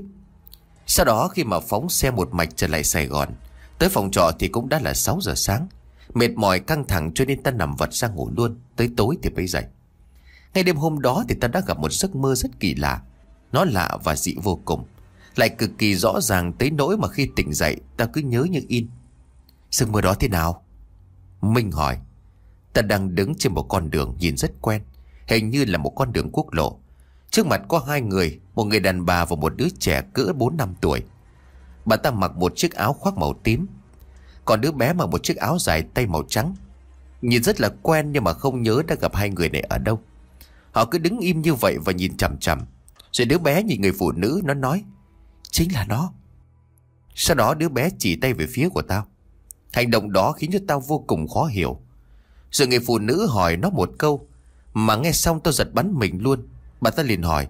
Sau đó khi mà phóng xe một mạch trở lại Sài Gòn, tới phòng trọ thì cũng đã là sáu giờ sáng. Mệt mỏi căng thẳng cho nên ta nằm vật ra ngủ luôn. Tới tối thì mới dậy. Ngay đêm hôm đó thì ta đã gặp một giấc mơ rất kỳ lạ. Nó lạ và dị vô cùng, lại cực kỳ rõ ràng tới nỗi mà khi tỉnh dậy ta cứ nhớ như in. Giấc mơ đó thế nào? Minh hỏi. Ta đang đứng trên một con đường nhìn rất quen, hình như là một con đường quốc lộ. Trước mặt có hai người, một người đàn bà và một đứa trẻ cỡ bốn năm tuổi. Bà ta mặc một chiếc áo khoác màu tím, còn đứa bé mặc một chiếc áo dài tay màu trắng. Nhìn rất là quen nhưng mà không nhớ đã gặp hai người này ở đâu. Họ cứ đứng im như vậy và nhìn chằm chằm. Rồi đứa bé nhìn người phụ nữ, nó nói. Chính là nó. Sau đó đứa bé chỉ tay về phía của tao. Hành động đó khiến cho tao vô cùng khó hiểu. Rồi người phụ nữ hỏi nó một câu mà nghe xong tao giật bắn mình luôn. Bà ta liền hỏi.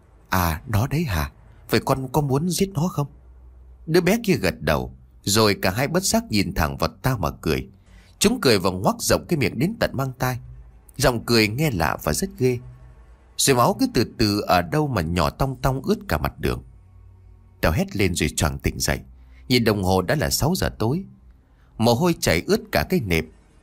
À, nó đấy hả? Vậy con có muốn giết nó không? Đứa bé kia gật đầu. Rồi cả hai bất giác nhìn thẳng vào tao mà cười. Chúng cười và ngoác rộng cái miệng đến tận mang tai. Giọng cười nghe lạ và rất ghê. Rồi máu cứ từ từ ở đâu mà nhỏ tong tong ướt cả mặt đường. Tao hét lên rồi choàng tỉnh dậy. Nhìn đồng hồ đã là sáu giờ tối. Mồ hôi chảy ướt cả cái nệm.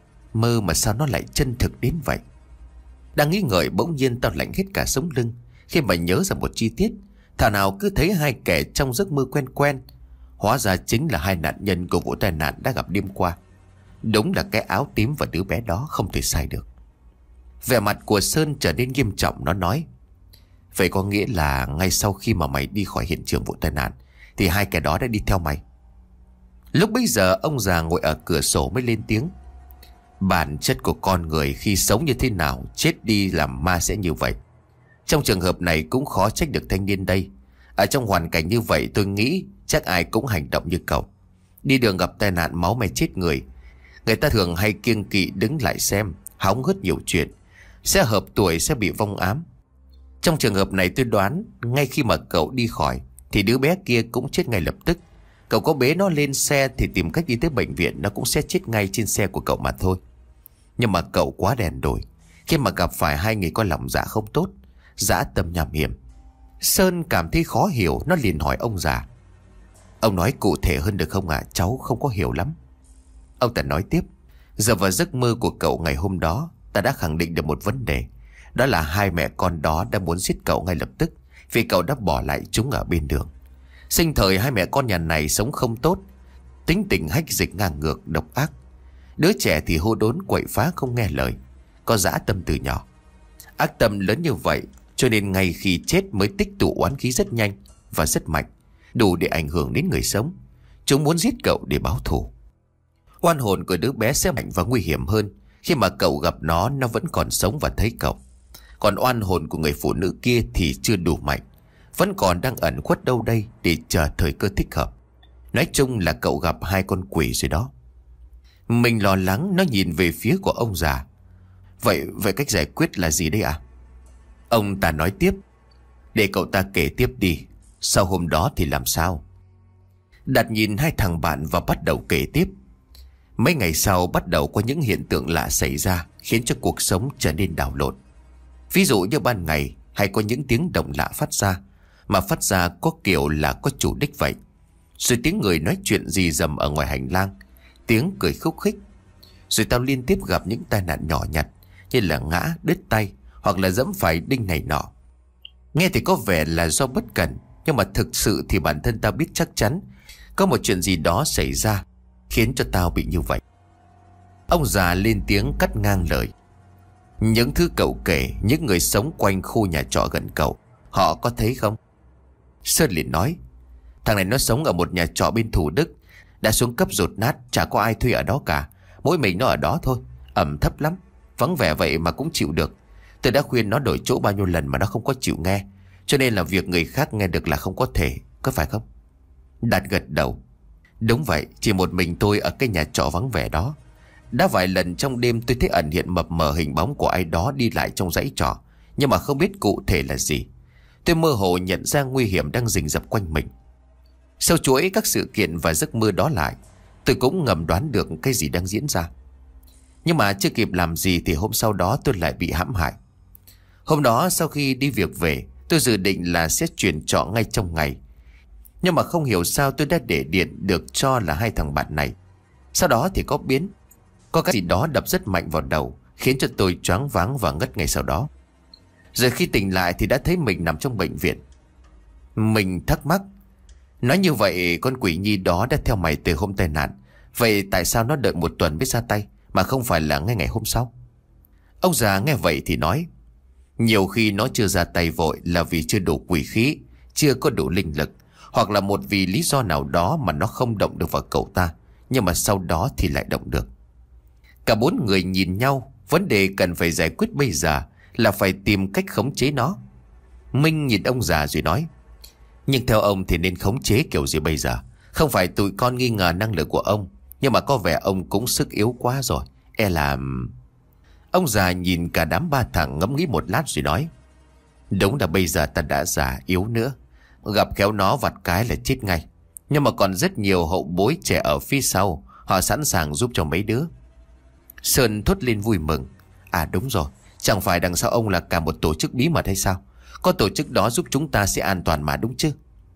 Mơ mà sao nó lại chân thực đến vậy? Đang nghĩ ngợi bỗng nhiên tao lạnh hết cả sống lưng khi mà nhớ ra một chi tiết. Thảo nào cứ thấy hai kẻ trong giấc mơ quen quen. Hóa ra chính là hai nạn nhân của vụ tai nạn đã gặp đêm qua. Đúng là cái áo tím và đứa bé đó, không thể sai được. Vẻ mặt của Sơn trở nên nghiêm trọng, nó nói. Vậy có nghĩa là ngay sau khi mà mày đi khỏi hiện trường vụ tai nạn thì hai kẻ đó đã đi theo mày? Lúc bấy giờ ông già ngồi ở cửa sổ mới lên tiếng. Bản chất của con người khi sống như thế nào, chết đi làm ma sẽ như vậy. Trong trường hợp này cũng khó trách được thanh niên đây. Ở trong hoàn cảnh như vậy tôi nghĩ chắc ai cũng hành động như cậu. Đi đường gặp tai nạn máu me chết người, người ta thường hay kiêng kỵ đứng lại xem, hóng hớt nhiều chuyện, sẽ hợp tuổi sẽ bị vong ám. Trong trường hợp này tôi đoán ngay khi mà cậu đi khỏi thì đứa bé kia cũng chết ngay lập tức. Cậu có bế nó lên xe thì tìm cách đi tới bệnh viện, nó cũng sẽ chết ngay trên xe của cậu mà thôi. Nhưng mà cậu quá đèn đổi khi mà gặp phải hai người có lòng dạ không tốt, dã tâm nham hiểm. Sơn cảm thấy khó hiểu, nó liền hỏi ông già: Ông nói cụ thể hơn được không ạ? À? Cháu không có hiểu lắm. Ông ta nói tiếp: Giờ vào giấc mơ của cậu ngày hôm đó, ta đã khẳng định được một vấn đề. Đó là hai mẹ con đó đã muốn giết cậu ngay lập tức, vì cậu đã bỏ lại chúng ở bên đường. Sinh thời hai mẹ con nhà này sống không tốt, tính tình hách dịch ngang ngược độc ác. Đứa trẻ thì hô đốn quậy phá không nghe lời, có dã tâm từ nhỏ. Ác tâm lớn như vậy cho nên ngay khi chết mới tích tụ oán khí rất nhanh và rất mạnh, đủ để ảnh hưởng đến người sống. Chúng muốn giết cậu để báo thù. Oan hồn của đứa bé sẽ mạnh và nguy hiểm hơn. Khi mà cậu gặp nó, nó vẫn còn sống và thấy cậu. Còn oan hồn của người phụ nữ kia thì chưa đủ mạnh, vẫn còn đang ẩn khuất đâu đây để chờ thời cơ thích hợp. Nói chung là cậu gặp hai con quỷ rồi đó. Mình lo lắng, nó nhìn về phía của ông già. Vậy vậy cách giải quyết là gì đây ạ? À? Ông ta nói tiếp: Để cậu ta kể tiếp đi. Sau hôm đó thì làm sao? Đạt nhìn hai thằng bạn và bắt đầu kể tiếp. Mấy ngày sau bắt đầu có những hiện tượng lạ xảy ra, khiến cho cuộc sống trở nên đảo lộn. Ví dụ như ban ngày hay có những tiếng động lạ phát ra, mà phát ra có kiểu là có chủ đích vậy. Rồi tiếng người nói chuyện rì rầm ở ngoài hành lang, tiếng cười khúc khích. Rồi tao liên tiếp gặp những tai nạn nhỏ nhặt, như là ngã, đứt tay, hoặc là dẫm phải đinh này nọ. Nghe thì có vẻ là do bất cẩn, nhưng mà thực sự thì bản thân tao biết chắc chắn có một chuyện gì đó xảy ra khiến cho tao bị như vậy. Ông già lên tiếng cắt ngang lời: Những thứ cậu kể, những người sống quanh khu nhà trọ gần cậu, họ có thấy không? Sơn liền nói: Thằng này nó sống ở một nhà trọ bên Thủ Đức, đã xuống cấp dột nát, chả có ai thuê ở đó cả, mỗi mình nó ở đó thôi. Ẩm thấp lắm, vắng vẻ vậy mà cũng chịu được. Tôi đã khuyên nó đổi chỗ bao nhiêu lần mà nó không có chịu nghe, cho nên là việc người khác nghe được là không có thể, có phải không? Đạt gật đầu: Đúng vậy, chỉ một mình tôi ở cái nhà trọ vắng vẻ đó. Đã vài lần trong đêm tôi thấy ẩn hiện mập mờ hình bóng của ai đó đi lại trong dãy trọ, nhưng mà không biết cụ thể là gì. Tôi mơ hồ nhận ra nguy hiểm đang rình rập quanh mình. Sau chuỗi các sự kiện và giấc mơ đó lại, tôi cũng ngầm đoán được cái gì đang diễn ra. Nhưng mà chưa kịp làm gì thì hôm sau đó tôi lại bị hãm hại. Hôm đó sau khi đi việc về, tôi dự định là sẽ chuyển trọ ngay trong ngày. Nhưng mà không hiểu sao tôi đã để điện được cho là hai thằng bạn này. Sau đó thì có biến, có cái gì đó đập rất mạnh vào đầu, khiến cho tôi choáng váng và ngất ngay sau đó. Rồi khi tỉnh lại thì đã thấy mình nằm trong bệnh viện. Mình thắc mắc: Nói như vậy con quỷ nhi đó đã theo mày từ hôm tai nạn, vậy tại sao nó đợi một tuần mới ra tay, mà không phải là ngay ngày hôm sau? Ông già nghe vậy thì nói: Nhiều khi nó chưa ra tay vội là vì chưa đủ quỷ khí, chưa có đủ linh lực, hoặc là một vì lý do nào đó mà nó không động được vào cậu ta, nhưng mà sau đó thì lại động được. Cả bốn người nhìn nhau, vấn đề cần phải giải quyết bây giờ là phải tìm cách khống chế nó. Minh nhìn ông già rồi nói: Nhưng theo ông thì nên khống chế kiểu gì bây giờ? Không phải tụi con nghi ngờ năng lực của ông, nhưng mà có vẻ ông cũng sức yếu quá rồi. E là... Ông già nhìn cả đám ba thằng ngẫm nghĩ một lát rồi nói: Đúng là bây giờ ta đã già yếu nữa, gặp khéo nó vặt cái là chết ngay. Nhưng mà còn rất nhiều hậu bối trẻ ở phía sau, họ sẵn sàng giúp cho mấy đứa. Sơn thốt lên vui mừng: À đúng rồi, chẳng phải đằng sau ông là cả một tổ chức bí mật hay sao? Có tổ chức đó giúp chúng ta sẽ an toàn mà, đúng chứ?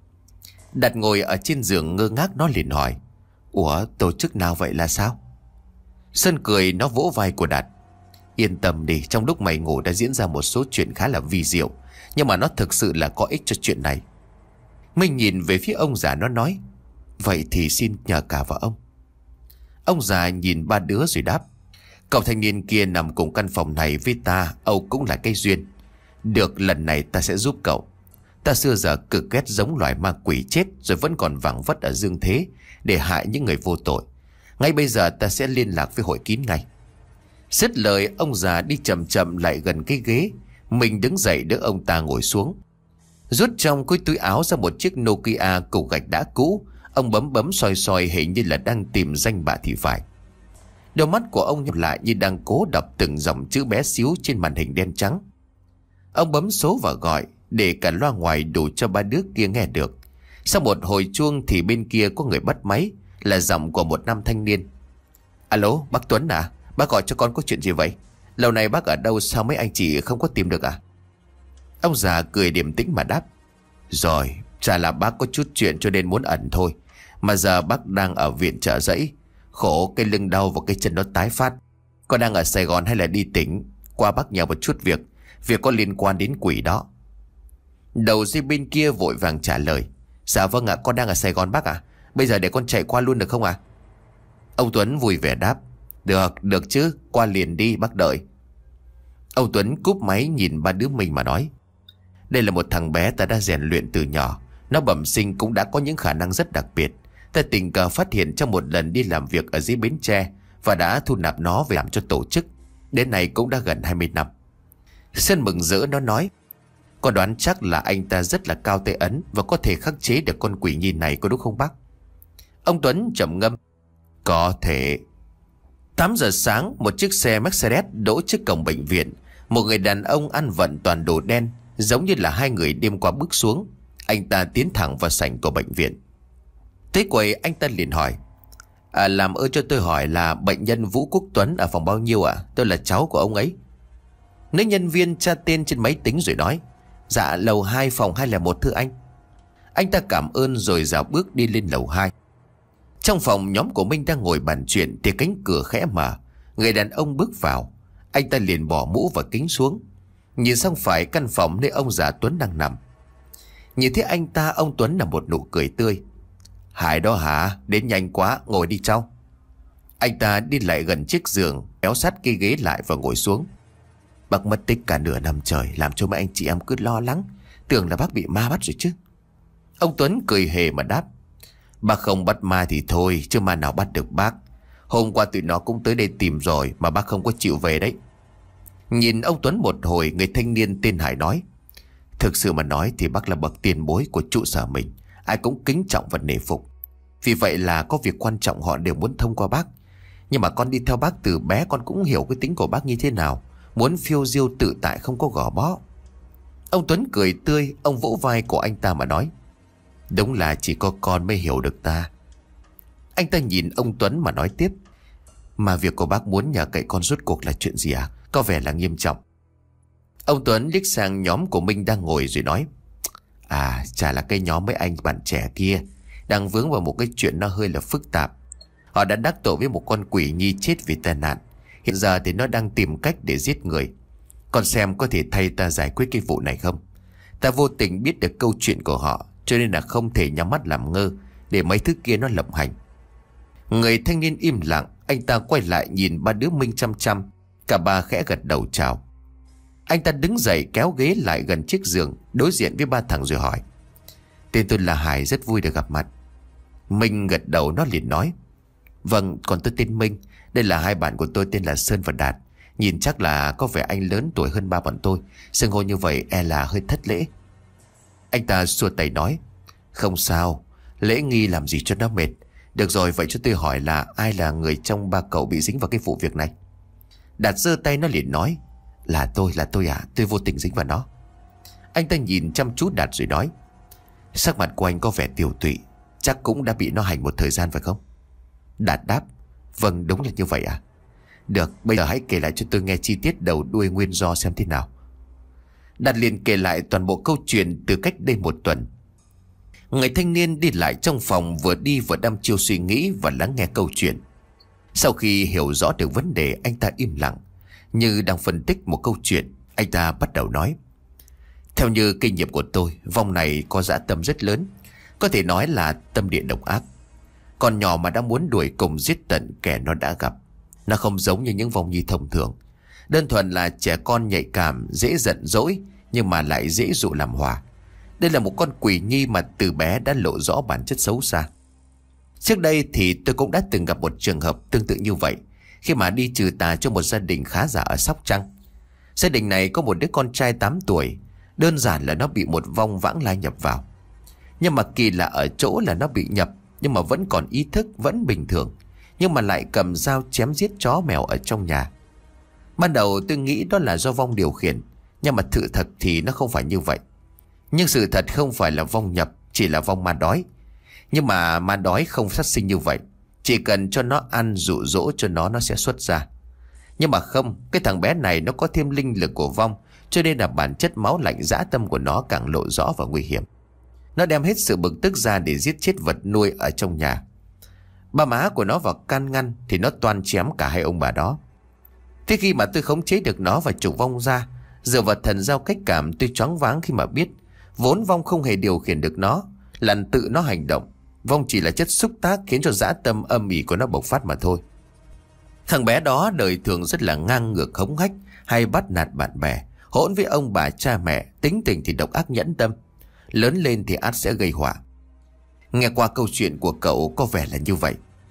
Đạt ngồi ở trên giường ngơ ngác, nó liền hỏi: Ủa, tổ chức nào vậy là sao? Sơn cười, nó vỗ vai của Đạt: Yên tâm đi, trong lúc mày ngủ đã diễn ra một số chuyện khá là vi diệu, nhưng mà nó thực sự là có ích cho chuyện này. Minh nhìn về phía ông già, nó nói: Vậy thì xin nhờ cả vào ông. Ông già nhìn ba đứa rồi đáp: Cậu thanh niên kia nằm cùng căn phòng này với ta, Âu cũng là cái duyên. Được, lần này ta sẽ giúp cậu. Ta xưa giờ cực ghét giống loài ma quỷ chết rồi vẫn còn vẳng vất ở dương thế để hại những người vô tội. Ngay bây giờ ta sẽ liên lạc với hội kín ngay. Dứt lời, ông già đi chậm chậm lại gần cái ghế. Mình đứng dậy đỡ ông ta ngồi xuống. Rút trong cái túi áo ra một chiếc Nokia cục gạch đã cũ. Ông bấm bấm soi soi hình như là đang tìm danh bạ thì phải. Đôi mắt của ông nhắm lại như đang cố đọc từng dòng chữ bé xíu trên màn hình đen trắng. Ông bấm số và gọi để cả loa ngoài đủ cho ba đứa kia nghe được. Sau một hồi chuông thì bên kia có người bắt máy, là giọng của một nam thanh niên. Alo, bác Tuấn à? Bác gọi cho con có chuyện gì vậy? Lâu nay bác ở đâu, sao mấy anh chị không có tìm được à? Ông già cười điềm tĩnh mà đáp. Rồi, chả là bác có chút chuyện cho nên muốn ẩn thôi. Mà giờ bác đang ở viện Chợ Giấy. Khổ cái lưng đau và cái chân nó tái phát. Con đang ở Sài Gòn hay là đi tỉnh? Qua bác nhờ một chút việc. Việc có liên quan đến quỷ đó. Đầu dây bên kia vội vàng trả lời. Dạ vâng ạ, con đang ở Sài Gòn bác ạ. Bây giờ để con chạy qua luôn được không ạ? Ông Tuấn vui vẻ đáp. Được, được chứ, qua liền đi, bác đợi. Ông Tuấn cúp máy nhìn ba đứa mình mà nói. Đây là một thằng bé ta đã rèn luyện từ nhỏ. Nó bẩm sinh cũng đã có những khả năng rất đặc biệt. Ta tình cờ phát hiện trong một lần đi làm việc ở dưới Bến Tre và đã thu nạp nó về làm cho tổ chức. Đến nay cũng đã gần hai mươi năm. Sơn mừng rỡ nó nói. Con đoán chắc là anh ta rất là cao tay ấn và có thể khắc chế được con quỷ nhi này, có đúng không bác? Ông Tuấn trầm ngâm. Có thể. Tám giờ sáng, một chiếc xe Mercedes đỗ trước cổng bệnh viện. Một người đàn ông ăn vận toàn đồ đen, giống như là hai người đêm qua bước xuống. Anh ta tiến thẳng vào sảnh của bệnh viện. Tới quầy anh ta liền hỏi. À, làm ơn cho tôi hỏi là bệnh nhân Vũ Quốc Tuấn ở phòng bao nhiêu ạ? À? Tôi là cháu của ông ấy. Nữ nhân viên tra tên trên máy tính rồi nói. Dạ lầu hai phòng hai không một thưa anh. Anh ta cảm ơn rồi dạo bước đi lên lầu hai. Trong phòng nhóm của Minh đang ngồi bàn chuyện thì cánh cửa khẽ mở. Người đàn ông bước vào. Anh ta liền bỏ mũ và kính xuống, nhìn sang phải căn phòng nơi ông già Tuấn đang nằm. Nhìn thấy anh ta, ông Tuấn là một nụ cười tươi. Hải đó hả? Đến nhanh quá, ngồi đi cháu. Anh ta đi lại gần chiếc giường, kéo sát cái ghế lại và ngồi xuống. Bác mất tích cả nửa năm trời, làm cho mấy anh chị em cứ lo lắng, tưởng là bác bị ma bắt rồi chứ. Ông Tuấn cười hề mà đáp. Bác không bắt ma thì thôi, chứ ma nào bắt được bác. Hôm qua tụi nó cũng tới đây tìm rồi mà bác không có chịu về đấy. Nhìn ông Tuấn một hồi, người thanh niên tên Hải nói. Thực sự mà nói thì bác là bậc tiền bối của trụ sở mình, ai cũng kính trọng và nể phục. Vì vậy là có việc quan trọng họ đều muốn thông qua bác. Nhưng mà con đi theo bác từ bé, con cũng hiểu cái tính của bác như thế nào, muốn phiêu diêu tự tại, không có gò bó. Ông Tuấn cười tươi, ông vỗ vai của anh ta mà nói. Đúng là chỉ có con mới hiểu được ta. Anh ta nhìn ông Tuấn mà nói tiếp. Mà việc của bác muốn nhờ cậy con rốt cuộc là chuyện gì à? Có vẻ là nghiêm trọng. Ông Tuấn liếc sang nhóm của Minh đang ngồi rồi nói. À, chả là cái nhóm mấy anh bạn trẻ kia đang vướng vào một cái chuyện nó hơi là phức tạp. Họ đã đắc tội với một con quỷ nhi chết vì tai nạn. Hiện giờ thì nó đang tìm cách để giết người. Con xem có thể thay ta giải quyết cái vụ này không? Ta vô tình biết được câu chuyện của họ, cho nên là không thể nhắm mắt làm ngơ để mấy thứ kia nó lộng hành. Người thanh niên im lặng. Anh ta quay lại nhìn ba đứa Minh chăm chăm. Cả ba khẽ gật đầu chào. Anh ta đứng dậy kéo ghế lại gần chiếc giường, đối diện với ba thằng rồi hỏi. Tên tôi là Hải, rất vui được gặp mặt. Minh gật đầu, nó liền nói. Vâng, còn tôi tên Minh. Đây là hai bạn của tôi tên là Sơn và Đạt. Nhìn chắc là có vẻ anh lớn tuổi hơn ba bọn tôi, xưng hô như vậy e là hơi thất lễ. Anh ta xua tay nói. Không sao, lễ nghi làm gì cho nó mệt. Được rồi, vậy cho tôi hỏi là ai là người trong ba cậu bị dính vào cái vụ việc này? Đạt giơ tay, nó liền nói. Là tôi, là tôi à, tôi vô tình dính vào nó. Anh ta nhìn chăm chú Đạt rồi nói. Sắc mặt của anh có vẻ tiều tụy, chắc cũng đã bị nó hành một thời gian phải không? Đạt đáp. Vâng, đúng là như vậy à. Được, bây giờ hãy kể lại cho tôi nghe chi tiết đầu đuôi nguyên do xem thế nào. Đạt liền kể lại toàn bộ câu chuyện từ cách đây một tuần. Người thanh niên đi lại trong phòng, vừa đi vừa đăm chiêu suy nghĩ và lắng nghe câu chuyện. Sau khi hiểu rõ được vấn đề, anh ta im lặng, như đang phân tích một câu chuyện. Anh ta bắt đầu nói. Theo như kinh nghiệm của tôi, vong này có dã tâm rất lớn, có thể nói là tâm địa độc ác. Con nhỏ mà đã muốn đuổi cùng giết tận kẻ nó đã gặp. Nó không giống như những vong nhi thông thường, đơn thuần là trẻ con nhạy cảm, dễ giận dỗi, nhưng mà lại dễ dụ làm hòa. Đây là một con quỷ nhi mà từ bé đã lộ rõ bản chất xấu xa. Trước đây thì tôi cũng đã từng gặp một trường hợp tương tự như vậy, khi mà đi trừ tà cho một gia đình khá giả ở Sóc Trăng. Gia đình này có một đứa con trai tám tuổi. Đơn giản là nó bị một vong vãng lai nhập vào. Nhưng mà kỳ lạ ở chỗ là nó bị nhập, nhưng mà vẫn còn ý thức, vẫn bình thường, nhưng mà lại cầm dao chém giết chó mèo ở trong nhà. Ban đầu tôi nghĩ đó là do vong điều khiển, nhưng mà sự thật thì nó không phải như vậy. Nhưng sự thật không phải là vong nhập, chỉ là vong ma đói. Nhưng mà ma đói không sát sinh như vậy, chỉ cần cho nó ăn dụ dỗ cho nó nó sẽ xuất ra. Nhưng mà không, cái thằng bé này nó có thêm linh lực của vong, cho nên là bản chất máu lạnh dã tâm của nó càng lộ rõ và nguy hiểm. Nó đem hết sự bực tức ra để giết chết vật nuôi ở trong nhà. Ba má của nó vào can ngăn thì nó toan chém cả hai ông bà đó. Thế khi mà tôi khống chế được nó và trục vong ra, dựa vào thần giao cách cảm, tôi choáng váng khi mà biết vốn vong không hề điều khiển được nó, là tự nó hành động. Vong chỉ là chất xúc tác khiến cho dã tâm âm ỉ của nó bộc phát mà thôi. Thằng bé đó đời thường rất là ngang ngược hống hách, hay bắt nạt bạn bè, hỗn với ông bà cha mẹ, tính tình thì độc ác nhẫn tâm. Lớn lên thì ắt sẽ gây họa. Nghe qua câu chuyện của cậu có vẻ là như vậy.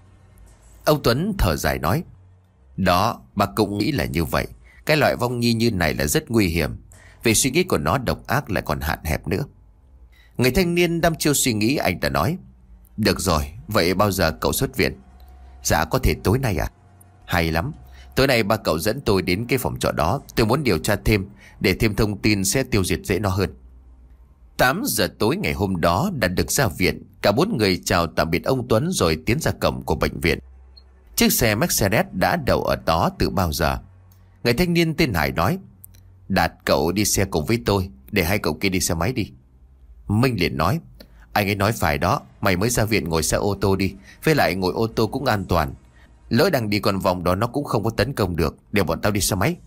Ông Tuấn thở dài nói: Đó, bà cũng nghĩ là như vậy. Cái loại vong nhi như này là rất nguy hiểm, vì suy nghĩ của nó độc ác lại còn hạn hẹp nữa. Người thanh niên đăm chiêu suy nghĩ, anh ta nói: Được rồi, vậy bao giờ cậu xuất viện? Dạ có thể tối nay à? Hay lắm, tối nay ba cậu dẫn tôi đến cái phòng trọ đó. Tôi muốn điều tra thêm, để thêm thông tin sẽ tiêu diệt dễ nó hơn. Tám giờ tối ngày hôm đó đã được ra viện. Cả bốn người chào tạm biệt ông Tuấn rồi tiến ra cổng của bệnh viện. Chiếc xe Mercedes đã đậu ở đó từ bao giờ. Người thanh niên tên Hải nói: Đạt, cậu đi xe cùng với tôi, để hai cậu kia đi xe máy đi. Minh liền nói: Anh ấy nói phải đó, mày mới ra viện ngồi xe ô tô đi. Với lại ngồi ô tô cũng an toàn, lỡ đang đi con vòng đó nó cũng không có tấn công được. Để bọn tao đi xe máy.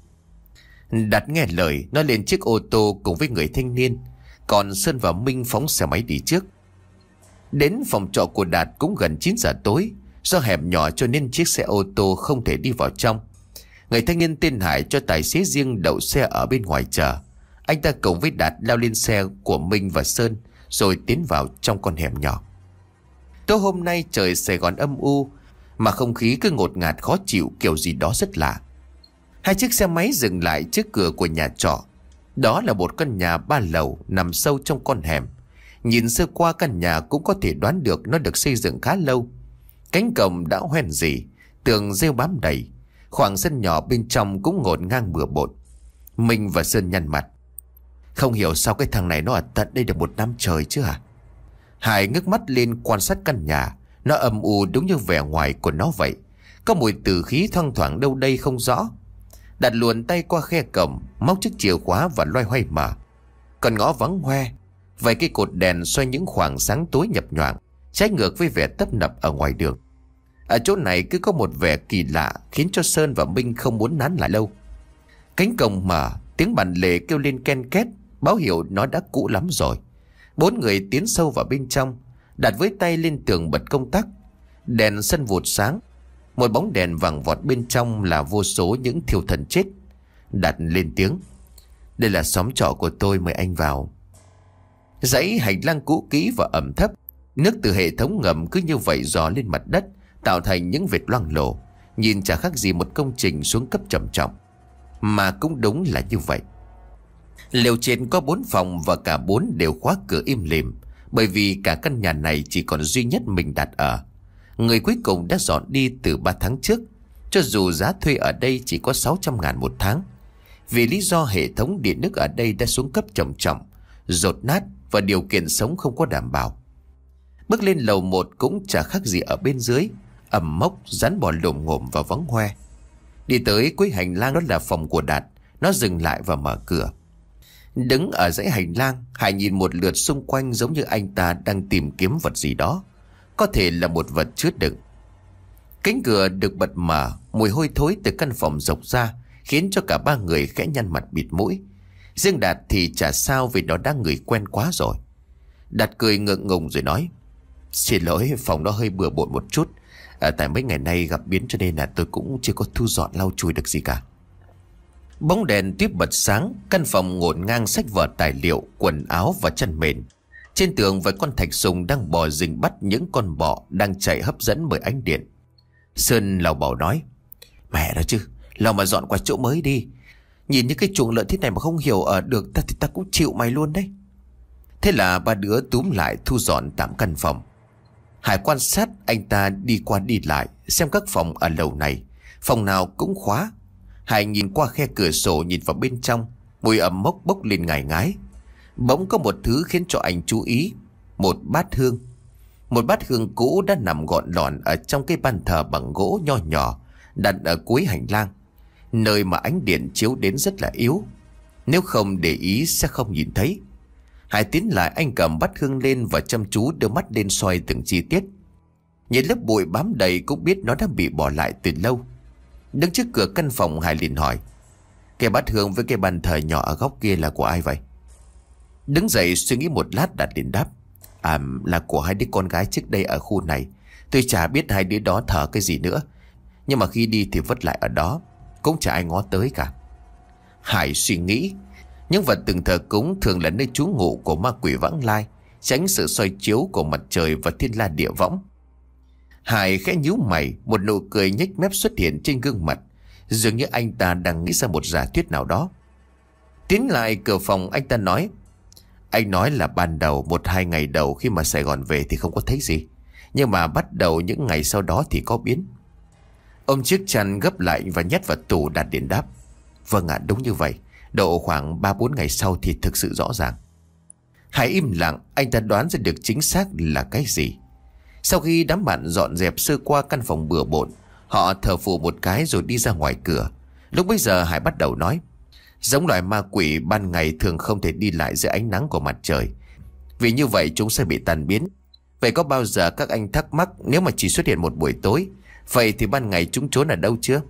Đạt nghe lời, nó lên chiếc ô tô cùng với người thanh niên, còn Sơn và Minh phóng xe máy đi trước. Đến phòng trọ của Đạt cũng gần chín giờ tối. Do hẻm nhỏ cho nên chiếc xe ô tô không thể đi vào trong. Người thanh niên tên Hải cho tài xế riêng đậu xe ở bên ngoài chờ. Anh ta cùng với Đạt leo lên xe của Minh và Sơn rồi tiến vào trong con hẻm nhỏ. Tối hôm nay trời Sài Gòn âm u, mà không khí cứ ngột ngạt khó chịu kiểu gì đó rất lạ. Hai chiếc xe máy dừng lại trước cửa của nhà trọ. Đó là một căn nhà ba lầu nằm sâu trong con hẻm. Nhìn sơ qua căn nhà cũng có thể đoán được nó được xây dựng khá lâu. Cánh cổng đã hoen rỉ, tường rêu bám đầy. Khoảng sân nhỏ bên trong cũng ngổn ngang bừa bộn. Minh và Sơn nhăn mặt: Không hiểu sao cái thằng này nó ở tận đây được một năm trời chứ hả? Hải ngước mắt lên quan sát căn nhà. Nó âm u đúng như vẻ ngoài của nó vậy. Có mùi tử khí thoang thoảng đâu đây không rõ. Đặt luồn tay qua khe cổng, móc chiếc chìa khóa và loay hoay mở. Còn ngõ vắng hoe, vài cây cột đèn xoay những khoảng sáng tối nhập nhoạng, trái ngược với vẻ tấp nập ở ngoài đường. Ở chỗ này cứ có một vẻ kỳ lạ khiến cho Sơn và Minh không muốn nán lại lâu. Cánh cổng mở, tiếng bản lề kêu lên ken két, báo hiệu nó đã cũ lắm rồi. Bốn người tiến sâu vào bên trong, đặt với tay lên tường bật công tắc. Đèn sân vụt sáng. Một bóng đèn vàng vọt bên trong là vô số những thiêu thần chết. Đặt lên tiếng: Đây là xóm trọ của tôi, mời anh vào. Dãy hành lang cũ kỹ và ẩm thấp. Nước từ hệ thống ngầm cứ như vậy rò lên mặt đất, tạo thành những vệt loang lổ, nhìn chả khác gì một công trình xuống cấp trầm trọng. Mà cũng đúng là như vậy. Lều trên có bốn phòng và cả bốn đều khóa cửa im lìm, bởi vì cả căn nhà này chỉ còn duy nhất mình Đạt ở. Người cuối cùng đã dọn đi từ ba tháng trước, cho dù giá thuê ở đây chỉ có sáu trăm ngàn một tháng. Vì lý do hệ thống điện nước ở đây đã xuống cấp trầm trọng, dột nát và điều kiện sống không có đảm bảo. Bước lên lầu một cũng chả khác gì ở bên dưới, ẩm mốc, rắn bò lồm ngồm và vắng hoe. Đi tới cuối hành lang đó là phòng của Đạt. Nó dừng lại và mở cửa. Đứng ở dãy hành lang, Hải nhìn một lượt xung quanh giống như anh ta đang tìm kiếm vật gì đó, có thể là một vật chứa đựng. Cánh cửa được bật mở, mùi hôi thối từ căn phòng rộc ra khiến cho cả ba người khẽ nhăn mặt bịt mũi. Riêng Đạt thì chả sao vì nó đã ngửi quen quá rồi. Đạt cười ngượng ngùng rồi nói: Xin lỗi, phòng nó hơi bừa bộn một chút. à, Tại mấy ngày nay gặp biến cho nên là tôi cũng chưa có thu dọn lau chùi được gì cả. Bóng đèn tiếp bật sáng. Căn phòng ngổn ngang sách vở tài liệu, quần áo và chăn mền. Trên tường vài con thạch sùng đang bò rình bắt những con bọ đang chạy hấp dẫn bởi ánh điện. Sơn lào bảo nói: Mẹ đó chứ, lau mà dọn qua chỗ mới đi. Nhìn những cái chuồng lợn thế này mà không hiểu ở được ta thì ta cũng chịu mày luôn đấy. Thế là ba đứa túm lại thu dọn tạm căn phòng. Hải quan sát anh ta đi qua đi lại xem các phòng ở lầu này, phòng nào cũng khóa. Hải nhìn qua khe cửa sổ nhìn vào bên trong, mùi ẩm mốc bốc lên ngải ngái. Bỗng có một thứ khiến cho anh chú ý. Một bát hương. Một bát hương cũ đã nằm gọn lọn ở trong cái ban thờ bằng gỗ nho nhỏ đặt ở cuối hành lang, nơi mà ánh điện chiếu đến rất là yếu. Nếu không để ý sẽ không nhìn thấy. Hải tiến lại, anh cầm bát hương lên và chăm chú đưa mắt lên soi từng chi tiết. Nhìn lớp bụi bám đầy cũng biết nó đã bị bỏ lại từ lâu. Đứng trước cửa căn phòng, Hải liền hỏi: cái bát hương với cái bàn thờ nhỏ ở góc kia là của ai vậy? Đứng dậy suy nghĩ một lát, Đạt liền đáp: À, là của hai đứa con gái trước đây ở khu này. Tôi chả biết hai đứa đó thờ cái gì nữa, nhưng mà khi đi thì vứt lại ở đó, cũng chả ai ngó tới cả. Hải suy nghĩ, những vật từng thờ cúng thường là nơi trú ngụ của ma quỷ vãng lai, tránh sự soi chiếu của mặt trời và thiên la địa võng. Hải khẽ nhíu mày, một nụ cười nhếch mép xuất hiện trên gương mặt, dường như anh ta đang nghĩ ra một giả thuyết nào đó. Tiến lại cửa phòng, anh ta nói: Anh nói là ban đầu một hai ngày đầu khi mà Sài Gòn về thì không có thấy gì, nhưng mà bắt đầu những ngày sau đó thì có biến. Ông chiếc chăn gấp lại và nhét vào tủ. Đạt điện đáp: Vâng ạ, à, đúng như vậy. Độ khoảng ba bốn ngày sau thì thực sự rõ ràng. Hải im lặng, anh ta đoán ra được chính xác là cái gì. Sau khi đám bạn dọn dẹp sơ qua căn phòng bừa bộn, họ thở phù một cái rồi đi ra ngoài cửa. Lúc bấy giờ Hải bắt đầu nói: Giống loài ma quỷ ban ngày thường không thể đi lại dưới ánh nắng của mặt trời, vì như vậy chúng sẽ bị tan biến. Vậy có bao giờ các anh thắc mắc nếu mà chỉ xuất hiện một buổi tối, vậy thì ban ngày chúng trốn ở đâu chưa?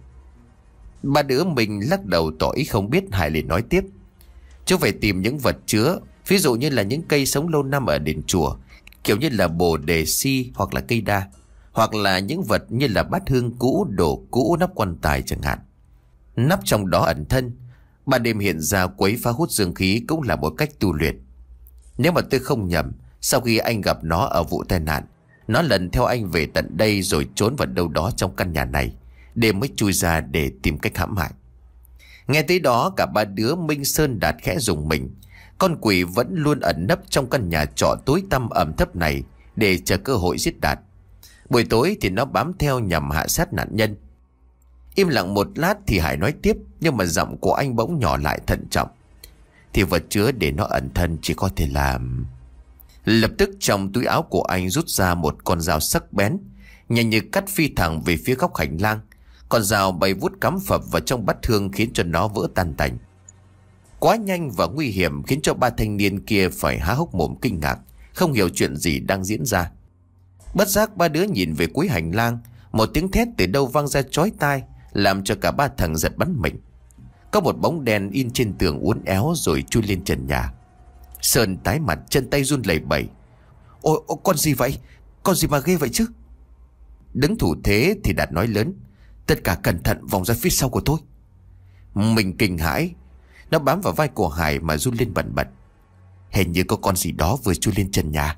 Ba đứa mình lắc đầu tỏ ý không biết. Hải liền nói tiếp: Chúng phải tìm những vật chứa, ví dụ như là những cây sống lâu năm ở đền chùa, kiểu như là bồ đề si hoặc là cây đa, hoặc là những vật như là bát hương cũ, đồ cũ, nắp quan tài chẳng hạn. Nắp trong đó ẩn thân, ban đêm hiện ra quấy phá hút dương khí cũng là một cách tu luyện. Nếu mà tôi không nhầm, sau khi anh gặp nó ở vụ tai nạn, nó lần theo anh về tận đây rồi trốn vào đâu đó trong căn nhà này, đêm mới chui ra để tìm cách hãm hại. Nghe tới đó, cả ba đứa Minh, Sơn, Đạt khẽ rùng mình. Con quỷ vẫn luôn ẩn nấp trong căn nhà trọ tối tăm ẩm thấp này để chờ cơ hội giết Đạt. Buổi tối thì nó bám theo nhằm hạ sát nạn nhân. Im lặng một lát thì Hải nói tiếp, nhưng mà giọng của anh bỗng nhỏ lại thận trọng: Thì vật chứa để nó ẩn thân chỉ có thể làm... Lập tức trong túi áo của anh rút ra một con dao sắc bén, nhanh như cắt phi thẳng về phía góc hành lang. Con dao bay vút cắm phập vào trong bát hương khiến cho nó vỡ tan tành. Quá nhanh và nguy hiểm khiến cho ba thanh niên kia phải há hốc mồm kinh ngạc, không hiểu chuyện gì đang diễn ra. Bất giác ba đứa nhìn về cuối hành lang, một tiếng thét từ đâu vang ra chói tai, làm cho cả ba thằng giật bắn mình. Có một bóng đen in trên tường uốn éo rồi chui lên trần nhà. Sơn tái mặt, chân tay run lẩy bẩy: Ôi, ôi, con gì vậy? Con gì mà ghê vậy chứ? Đứng thủ thế thì Đạt nói lớn: Tất cả cẩn thận, vòng ra phía sau của tôi. Mình kinh hãi, nó bám vào vai của Hải mà run lên bần bật. Hình như có con gì đó vừa chui lên trần nhà.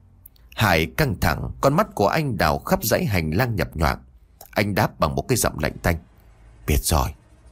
Hải căng thẳng, con mắt của anh đảo khắp dãy hành lang nhập nhoạng. Anh đáp bằng một cái giọng lạnh tanh: Biết rồi.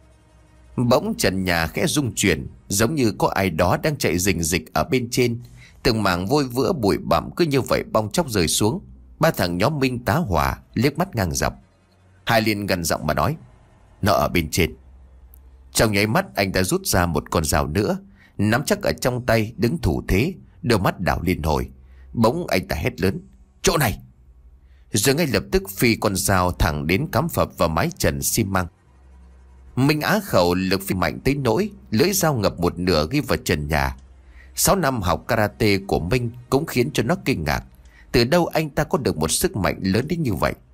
Bỗng trần nhà khẽ rung chuyển, giống như có ai đó đang chạy rình rịch ở bên trên. Từng mảng vôi vữa bụi bặm cứ như vậy bong chóc rơi xuống. Ba thằng nhóm Minh tá hỏa liếc mắt ngang dọc. Hải liền gần giọng mà nói: Nó ở bên trên. Trong nháy mắt anh đã rút ra một con dao nữa, nắm chắc ở trong tay, đứng thủ thế, đôi mắt đảo liên hồi. Bỗng anh ta hét lớn: Chỗ này! Rồi ngay lập tức phi con dao thẳng đến cắm phập vào mái trần xi măng. Minh á khẩu lực phi mạnh tới nỗi lưỡi dao ngập một nửa ghi vào trần nhà. Sáu năm học karate của Minh cũng khiến cho nó kinh ngạc, từ đâu anh ta có được một sức mạnh lớn đến như vậy.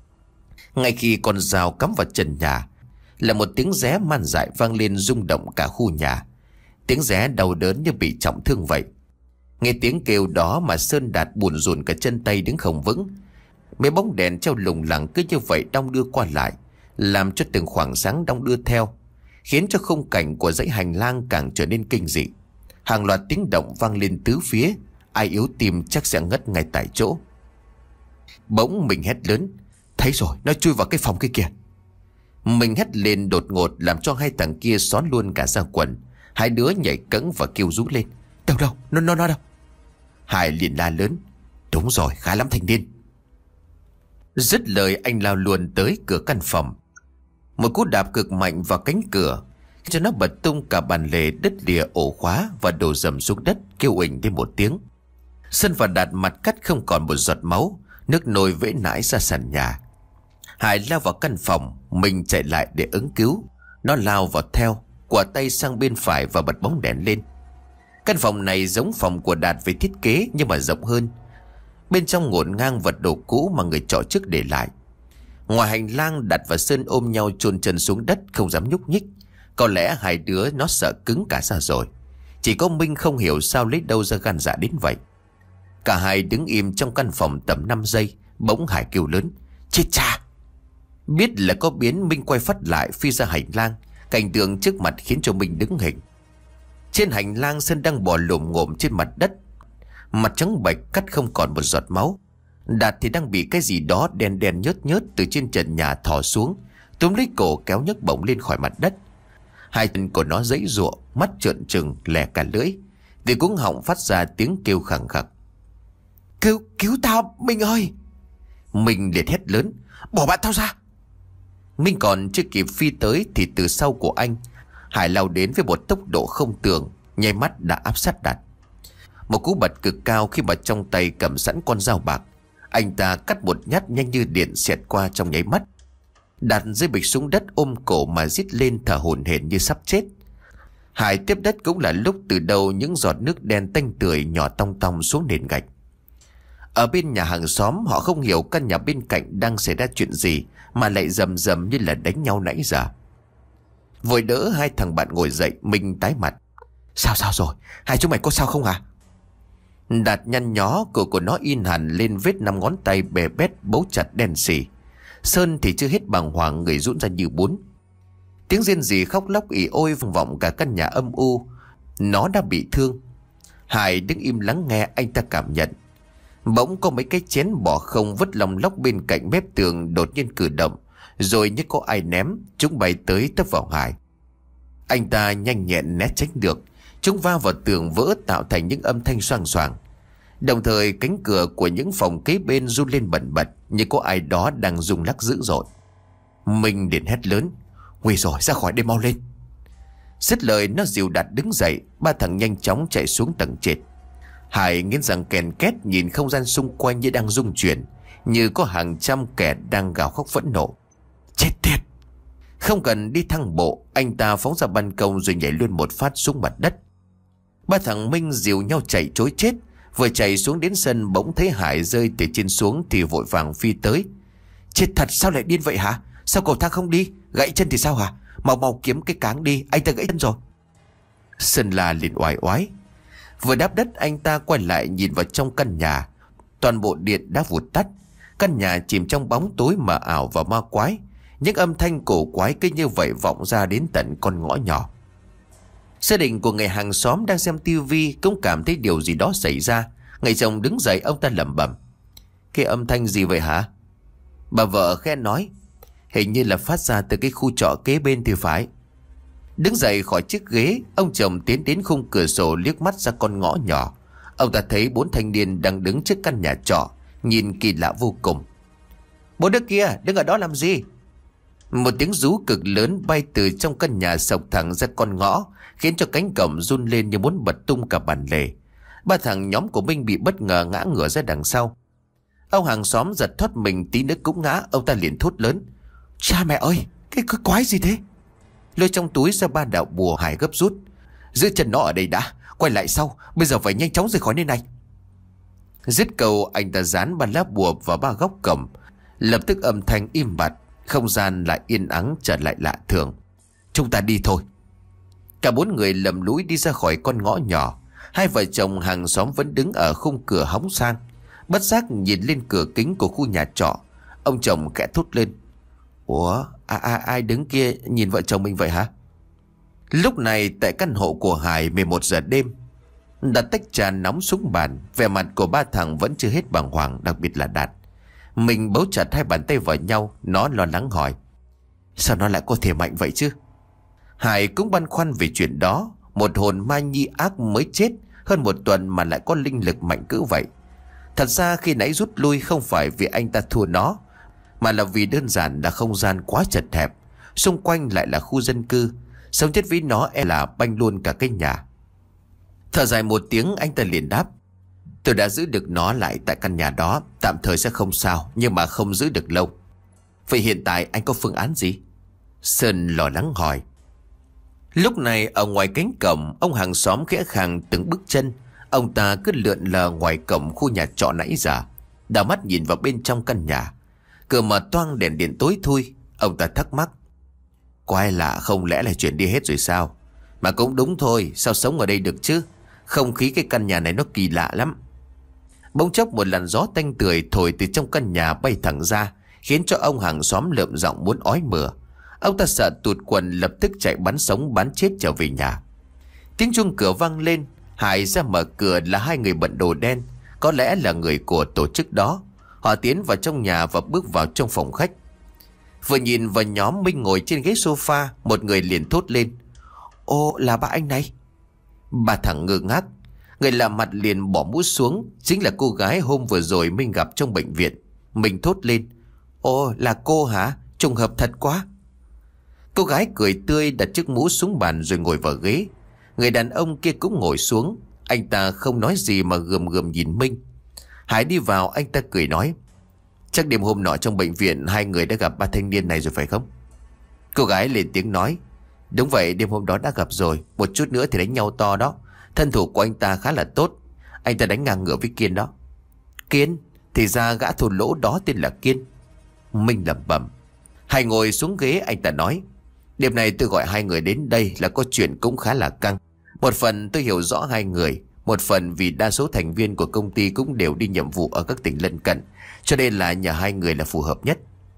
Ngay khi con dao cắm vào trần nhà là một tiếng ré man dại vang lên, rung động cả khu nhà. Tiếng ré đau đớn như bị trọng thương vậy. Nghe tiếng kêu đó mà Sơn Đạt buồn rùn cả chân tay đứng không vững. Mấy bóng đèn treo lủng lẳng cứ như vậy đong đưa qua lại, làm cho từng khoảng sáng đong đưa theo, khiến cho khung cảnh của dãy hành lang càng trở nên kinh dị. Hàng loạt tiếng động vang lên tứ phía, ai yếu tim chắc sẽ ngất ngay tại chỗ. Bỗng mình hét lớn: Thấy rồi, nó chui vào cái phòng kia kìa! Mình hét lên đột ngột làm cho hai thằng kia xón luôn cả ra quần. Hai đứa nhảy cẫng và kêu rú lên. Đâu đâu, nó nó nó đâu? Hải liền la lớn. Đúng rồi, khá lắm thanh niên. Dứt lời anh lao luôn tới cửa căn phòng. Một cú đạp cực mạnh vào cánh cửa cho nó bật tung cả bàn lề, đứt lìa ổ khóa và đổ dầm xuống đất, kêu uỳnh thêm một tiếng. Sơn và Đạt mặt cắt không còn một giọt máu, nước nôi vễ nãi ra sàn nhà. Hải lao vào căn phòng, mình chạy lại để ứng cứu. Nó lao vào theo, quả tay sang bên phải và bật bóng đèn lên. Căn phòng này giống phòng của Đạt về thiết kế nhưng mà rộng hơn. Bên trong ngổn ngang vật đồ cũ mà người trọ trước để lại. Ngoài hành lang, Đạt và Sơn ôm nhau chôn chân xuống đất, không dám nhúc nhích. Có lẽ hai đứa nó sợ cứng cả ra rồi. Chỉ có Minh không hiểu sao lấy đâu ra gan dạ đến vậy. Cả hai đứng im trong căn phòng tầm năm giây. Bỗng Hải kêu lớn. Chết cha! Biết là có biến, Minh quay phát lại phi ra hành lang. Cảnh tượng trước mặt khiến cho Minh đứng hình. Trên hành lang, Sơn đang bò lồm ngồm trên mặt đất, mặt trắng bệch, cắt không còn một giọt máu. Đạt thì đang bị cái gì đó đen đen nhớt nhớt từ trên trần nhà thò xuống, túm lấy cổ kéo nhấc bổng lên khỏi mặt đất. Hai chân của nó giãy giụa, mắt trợn trừng, lè cả lưỡi, thì cuống họng phát ra tiếng kêu khẳng khặc. Cứu, cứu tao, Minh ơi! Minh liệt hét lớn. Bỏ bạn tao ra! Minh còn chưa kịp phi tới thì từ sau của anh, Hải lao đến với một tốc độ không tưởng, nháy mắt đã áp sát Đạt. Một cú bật cực cao khi mà trong tay cầm sẵn con dao bạc. Anh ta cắt một nhát nhanh như điện xẹt qua trong nháy mắt. Đạt rơi bịch xuống đất ôm cổ mà rít lên thở hổn hển như sắp chết. Hải tiếp đất cũng là lúc từ đầu những giọt nước đen tanh tưởi nhỏ tong tong xuống nền gạch. Ở bên nhà hàng xóm, họ không hiểu căn nhà bên cạnh đang xảy ra chuyện gì mà lại rầm rầm như là đánh nhau nãy giờ. Vội đỡ hai thằng bạn ngồi dậy, Minh tái mặt. Sao sao rồi? Hai chúng mày có sao không hả? Đạt nhăn nhó, cổ của nó in hẳn lên vết năm ngón tay bè bét bấu chặt đen sì. Sơn thì chưa hết bàng hoàng, người rũn ra như bún. Tiếng rên rỉ khóc lóc ỉ ôi vang vọng cả căn nhà âm u. Nó đã bị thương. Hải đứng im lắng nghe, anh ta cảm nhận. Bỗng có mấy cái chén bỏ không vứt lòng lóc bên cạnh mép tường đột nhiên cử động, rồi như có ai ném, chúng bay tới tấp vào Hải. Anh ta nhanh nhẹn né tránh được. Chúng va vào tường vỡ tạo thành những âm thanh xoang xoàng. Đồng thời cánh cửa của những phòng kế bên run lên bần bật, như có ai đó đang rung lắc dữ dội. Mình liền hét lớn. Nguy rồi, ra khỏi đây mau lên! Dứt lời nó dìu Đạt đứng dậy. Ba thằng nhanh chóng chạy xuống tầng trệt. Hải nghiến răng kèn két nhìn không gian xung quanh như đang rung chuyển, như có hàng trăm kẻ đang gào khóc phẫn nộ. Chết tiệt! Không cần đi thang bộ, anh ta phóng ra ban công rồi nhảy luôn một phát xuống mặt đất. Ba thằng Minh dìu nhau chạy trối chết. Vừa chạy xuống đến sân bỗng thấy Hải rơi từ trên xuống thì vội vàng phi tới. Chết thật, sao lại điên vậy hả? Sao cầu thang không đi? Gãy chân thì sao hả? Mau mau kiếm cái cáng đi, anh ta gãy chân rồi. Sơn la liền oai oái. Vừa đáp đất, anh ta quay lại nhìn vào trong căn nhà. Toàn bộ điện đã vụt tắt. Căn nhà chìm trong bóng tối mờ ảo và ma quái. Những âm thanh cổ quái cứ như vậy vọng ra đến tận con ngõ nhỏ. Gia đình của người hàng xóm đang xem tivi cũng cảm thấy điều gì đó xảy ra. Người chồng đứng dậy, ông ta lẩm bẩm. Cái âm thanh gì vậy hả? Bà vợ khẽ nói. Hình như là phát ra từ cái khu trọ kế bên thì phải. Đứng dậy khỏi chiếc ghế, ông chồng tiến đến khung cửa sổ liếc mắt ra con ngõ nhỏ. Ông ta thấy bốn thanh niên đang đứng trước căn nhà trọ, nhìn kỳ lạ vô cùng. Bốn đứa kia đứng ở đó làm gì? Một tiếng rú cực lớn bay từ trong căn nhà sộc thẳng ra con ngõ, khiến cho cánh cổng run lên như muốn bật tung cả bàn lề. Ba thằng nhóm của Minh bị bất ngờ ngã ngửa ra đằng sau. Ông hàng xóm giật thoát mình, tí nữa cũng ngã. Ông ta liền thốt lớn. Cha mẹ ơi, cái, cái quái gì thế? Lôi trong túi ra ba đạo bùa. Hải gấp rút. Giữ chân nó ở đây đã, quay lại sau, bây giờ phải nhanh chóng rời khỏi nơi này. Dứt câu, anh ta dán ba lá bùa vào ba góc cổng. Lập tức âm thanh im bặt, không gian lại yên ắng trở lại lạ thường. Chúng ta đi thôi. Cả bốn người lầm lũi đi ra khỏi con ngõ nhỏ. Hai vợ chồng hàng xóm vẫn đứng ở khung cửa hóng sang. Bất giác nhìn lên cửa kính của khu nhà trọ. Ông chồng khẽ thốt lên. Ủa, à, à, ai đứng kia nhìn vợ chồng mình vậy hả? Lúc này tại căn hộ của Hải, mười một giờ đêm. Đặt tách trà nóng xuống bàn. Vẻ mặt của ba thằng vẫn chưa hết bàng hoàng, đặc biệt là Đạt. Mình bấu chặt hai bàn tay vào nhau. Nó lo lắng hỏi. Sao nó lại có thể mạnh vậy chứ? Hải cũng băn khoăn về chuyện đó. Một hồn ma nhi ác mới chết hơn một tuần mà lại có linh lực mạnh cỡ vậy. Thật ra khi nãy rút lui không phải vì anh ta thua nó, mà là vì đơn giản là không gian quá chật hẹp, xung quanh lại là khu dân cư, sống chết với nó e là banh luôn cả cái nhà. Thở dài một tiếng, anh ta liền đáp: Tôi đã giữ được nó lại tại căn nhà đó, tạm thời sẽ không sao, nhưng mà không giữ được lâu. Vậy hiện tại anh có phương án gì? Sơn lo lắng hỏi. Lúc này ở ngoài cánh cổng, ông hàng xóm khẽ khàng từng bước chân. Ông ta cứ lượn lờ ngoài cổng khu nhà trọ nãy giờ, đảo mắt nhìn vào bên trong căn nhà. Cửa mở toang, đèn điện tối thui. Ông ta thắc mắc: Có ai lạ không, lẽ là chuyển đi hết rồi sao? Mà cũng đúng thôi, sao sống ở đây được chứ? Không khí cái căn nhà này nó kỳ lạ lắm. Bỗng chốc một làn gió tanh tưởi thổi từ trong căn nhà bay thẳng ra, khiến cho ông hàng xóm lượm giọng muốn ói mửa. Ông ta sợ tụt quần, lập tức chạy bắn sống bắn chết trở về nhà. Tiếng chuông cửa vang lên. Hải ra mở cửa là hai người bận đồ đen, có lẽ là người của tổ chức đó. Họ tiến vào trong nhà và bước vào trong phòng khách. Vừa nhìn vào nhóm Minh ngồi trên ghế sofa, một người liền thốt lên: Ô, là ba anh này. Bà thẳng ngơ ngác. Người lạ mặt liền bỏ mũ xuống, chính là cô gái hôm vừa rồi Minh gặp trong bệnh viện. Mình thốt lên: Ồ, là cô hả? Trùng hợp thật quá. Cô gái cười tươi đặt chiếc mũ xuống bàn rồi ngồi vào ghế. Người đàn ông kia cũng ngồi xuống. Anh ta không nói gì mà gườm gườm nhìn Minh. Hải đi vào, anh ta cười nói: Chắc đêm hôm nọ trong bệnh viện hai người đã gặp ba thanh niên này rồi phải không? Cô gái lên tiếng nói: Đúng vậy, đêm hôm đó đã gặp rồi. Một chút nữa thì đánh nhau to đó. Thân thủ của anh ta khá là tốt. Anh ta đánh ngang ngửa với Kiên đó. Kiên? Thì ra gã thô lỗ đó tên là Kiên. Minh lẩm bẩm. Hải ngồi xuống ghế, anh ta nói: Đêm nay tôi gọi hai người đến đây là có chuyện cũng khá là căng. Một phần tôi hiểu rõ hai người, một phần vì đa số thành viên của công ty cũng đều đi nhiệm vụ ở các tỉnh lân cận, cho nên là nhờ hai người là phù hợp nhất.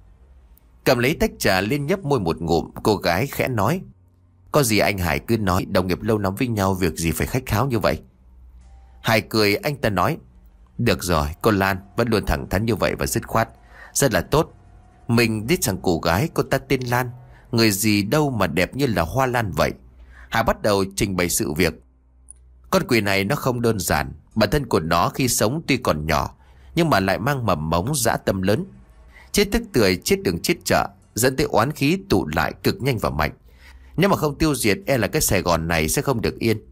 Cầm lấy tách trà lên nhấp môi một ngụm, cô gái khẽ nói: Có gì anh Hải cứ nói, đồng nghiệp lâu năm với nhau, việc gì phải khách kháo như vậy? Hải cười, anh ta nói: Được rồi, cô Lan vẫn luôn thẳng thắn như vậy và dứt khoát, rất là tốt. Mình biết rằng cô gái cô ta tên Lan, người gì đâu mà đẹp như là hoa lan vậy. Hải bắt đầu trình bày sự việc. Con quỷ này nó không đơn giản. Bản thân của nó khi sống tuy còn nhỏ, nhưng mà lại mang mầm mống dã tâm lớn. Chết tức tưởi, chết đường chết chợ, dẫn tới oán khí tụ lại cực nhanh và mạnh. Nếu mà không tiêu diệt, e là cái Sài Gòn này sẽ không được yên.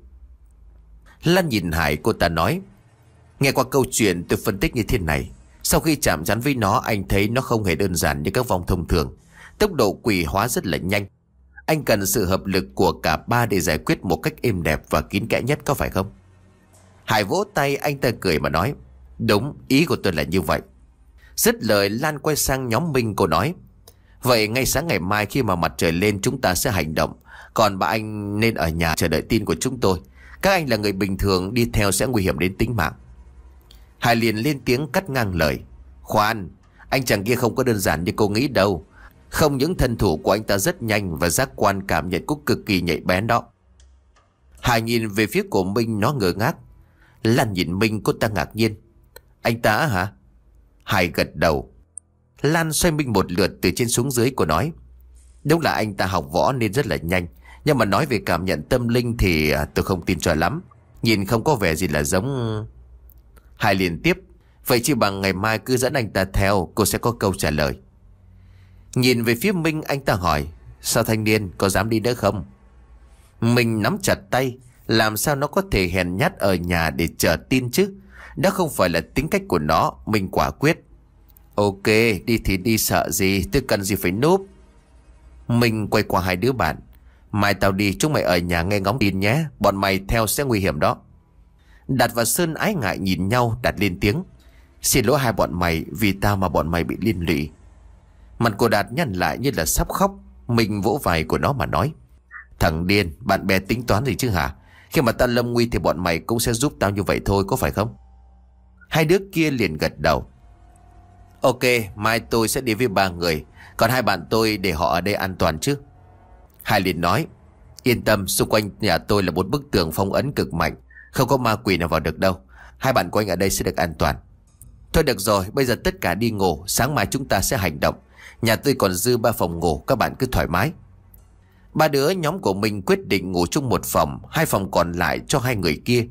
Lan nhìn Hải, cô ta nói: Nghe qua câu chuyện tôi phân tích như thế này. Sau khi chạm trán với nó, anh thấy nó không hề đơn giản như các vong thông thường. Tốc độ quỷ hóa rất là nhanh. Anh cần sự hợp lực của cả ba để giải quyết một cách êm đẹp và kín kẽ nhất, có phải không? Hải vỗ tay, anh ta cười mà nói: Đúng, ý của tôi là như vậy. Dứt lời, Lan quay sang nhóm Minh, cô nói: Vậy ngay sáng ngày mai khi mà mặt trời lên chúng ta sẽ hành động. Còn bà anh nên ở nhà chờ đợi tin của chúng tôi. Các anh là người bình thường, đi theo sẽ nguy hiểm đến tính mạng. Hải liền lên tiếng cắt ngang lời: Khoan, anh chàng kia không có đơn giản như cô nghĩ đâu. Không những thân thủ của anh ta rất nhanh, và giác quan cảm nhận cũng cực kỳ nhạy bén đó. Hải nhìn về phía của Minh, nó ngơ ngác. Lan nhìn Minh, cô ta ngạc nhiên: Anh ta hả? Hải gật đầu. Lan xoay Minh một lượt từ trên xuống dưới, cô nói: Đúng là anh ta học võ nên rất là nhanh, nhưng mà nói về cảm nhận tâm linh thì tôi không tin cho lắm. Nhìn không có vẻ gì là giống. Hải liền tiếp: Vậy chỉ bằng ngày mai cứ dẫn anh ta theo, cô sẽ có câu trả lời. Nhìn về phía Minh, anh ta hỏi: Sao thanh niên, có dám đi nữa không? Mình nắm chặt tay. Làm sao nó có thể hèn nhát ở nhà để chờ tin chứ? Đó không phải là tính cách của nó. Mình quả quyết: Ok, đi thì đi, sợ gì, tôi cần gì phải núp. Mình quay qua hai đứa bạn: Mai tao đi, chúng mày ở nhà nghe ngóng tin nhé. Bọn mày theo sẽ nguy hiểm đó. Đạt và Sơn ái ngại nhìn nhau. Đạt lên tiếng: Xin lỗi hai bọn mày, vì tao mà bọn mày bị liên lụy. Mặt của Đạt nhăn lại như là sắp khóc. Mình vỗ vai của nó mà nói: Thằng điên, bạn bè tính toán gì chứ hả? Khi mà tao lâm nguy thì bọn mày cũng sẽ giúp tao như vậy thôi, có phải không? Hai đứa kia liền gật đầu. Ok, mai tôi sẽ đi với ba người, còn hai bạn tôi để họ ở đây an toàn chứ. Hải liền nói: Yên tâm, xung quanh nhà tôi là một bức tường phong ấn cực mạnh, không có ma quỷ nào vào được đâu. Hai bạn của anh ở đây sẽ được an toàn. Thôi được rồi, bây giờ tất cả đi ngủ, sáng mai chúng ta sẽ hành động. Nhà tôi còn dư ba phòng ngủ, các bạn cứ thoải mái. Ba đứa nhóm của mình quyết định ngủ chung một phòng, hai phòng còn lại cho hai người kia.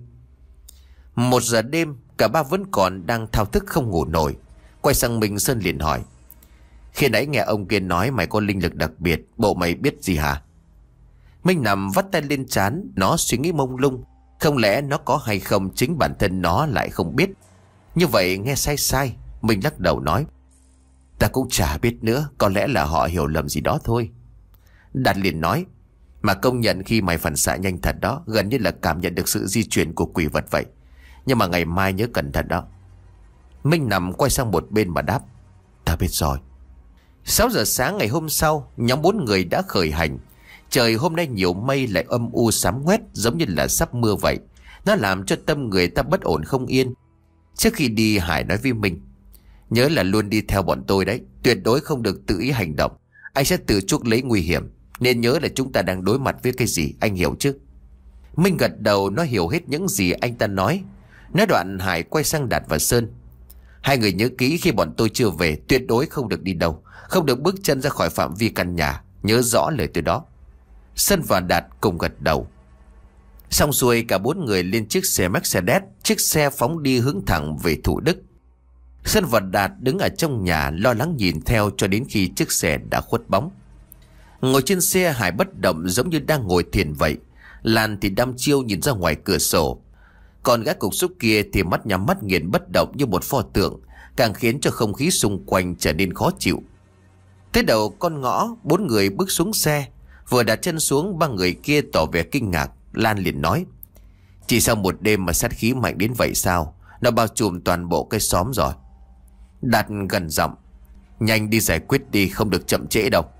Một giờ đêm, cả ba vẫn còn đang thao thức không ngủ nổi. Quay sang mình, Sơn liền hỏi: Khi nãy nghe ông kia nói mày có linh lực đặc biệt, bộ mày biết gì hả? Minh nằm vắt tay lên trán, nó suy nghĩ mông lung. Không lẽ nó có hay không chính bản thân nó lại không biết? Như vậy nghe sai sai. Mình lắc đầu nói: Ta cũng chả biết nữa, có lẽ là họ hiểu lầm gì đó thôi. Đạt liền nói: Mà công nhận khi mày phản xạ nhanh thật đó, gần như là cảm nhận được sự di chuyển của quỷ vật vậy. Nhưng mà ngày mai nhớ cẩn thận đó. Minh nằm quay sang một bên mà đáp: Ta biết rồi. Sáu giờ sáng ngày hôm sau, nhóm bốn người đã khởi hành. Trời hôm nay nhiều mây, lại âm u xám ngoét, giống như là sắp mưa vậy. Nó làm cho tâm người ta bất ổn không yên. Trước khi đi, Hải nói với mình: Nhớ là luôn đi theo bọn tôi đấy, tuyệt đối không được tự ý hành động. Anh sẽ tự chuốc lấy nguy hiểm, nên nhớ là chúng ta đang đối mặt với cái gì, anh hiểu chứ? Minh gật đầu, nó hiểu hết những gì anh ta nói. Nói đoạn, Hải quay sang Đạt và Sơn: Hai người nhớ kỹ, khi bọn tôi chưa về, tuyệt đối không được đi đâu, không được bước chân ra khỏi phạm vi căn nhà. Nhớ rõ lời tôi đó. Sơn và Đạt cùng gật đầu. Xong xuôi, cả bốn người lên chiếc xe Mercedes. Chiếc xe phóng đi hướng thẳng về Thủ Đức. Sơn và Đạt đứng ở trong nhà lo lắng nhìn theo cho đến khi chiếc xe đã khuất bóng. Ngồi trên xe, Hải bất động giống như đang ngồi thiền vậy. Lan thì đăm chiêu nhìn ra ngoài cửa sổ. Còn gã cục xúc kia thì mắt nhắm mắt nghiền bất động như một pho tượng, càng khiến cho không khí xung quanh trở nên khó chịu. Tới đầu con ngõ, bốn người bước xuống xe. Vừa đặt chân xuống, ba người kia tỏ vẻ kinh ngạc. Lan liền nói: Chỉ sau một đêm mà sát khí mạnh đến vậy sao? Nó bao trùm toàn bộ cái xóm rồi. Đạt gần giọng: Nhanh đi giải quyết đi, không được chậm trễ đâu.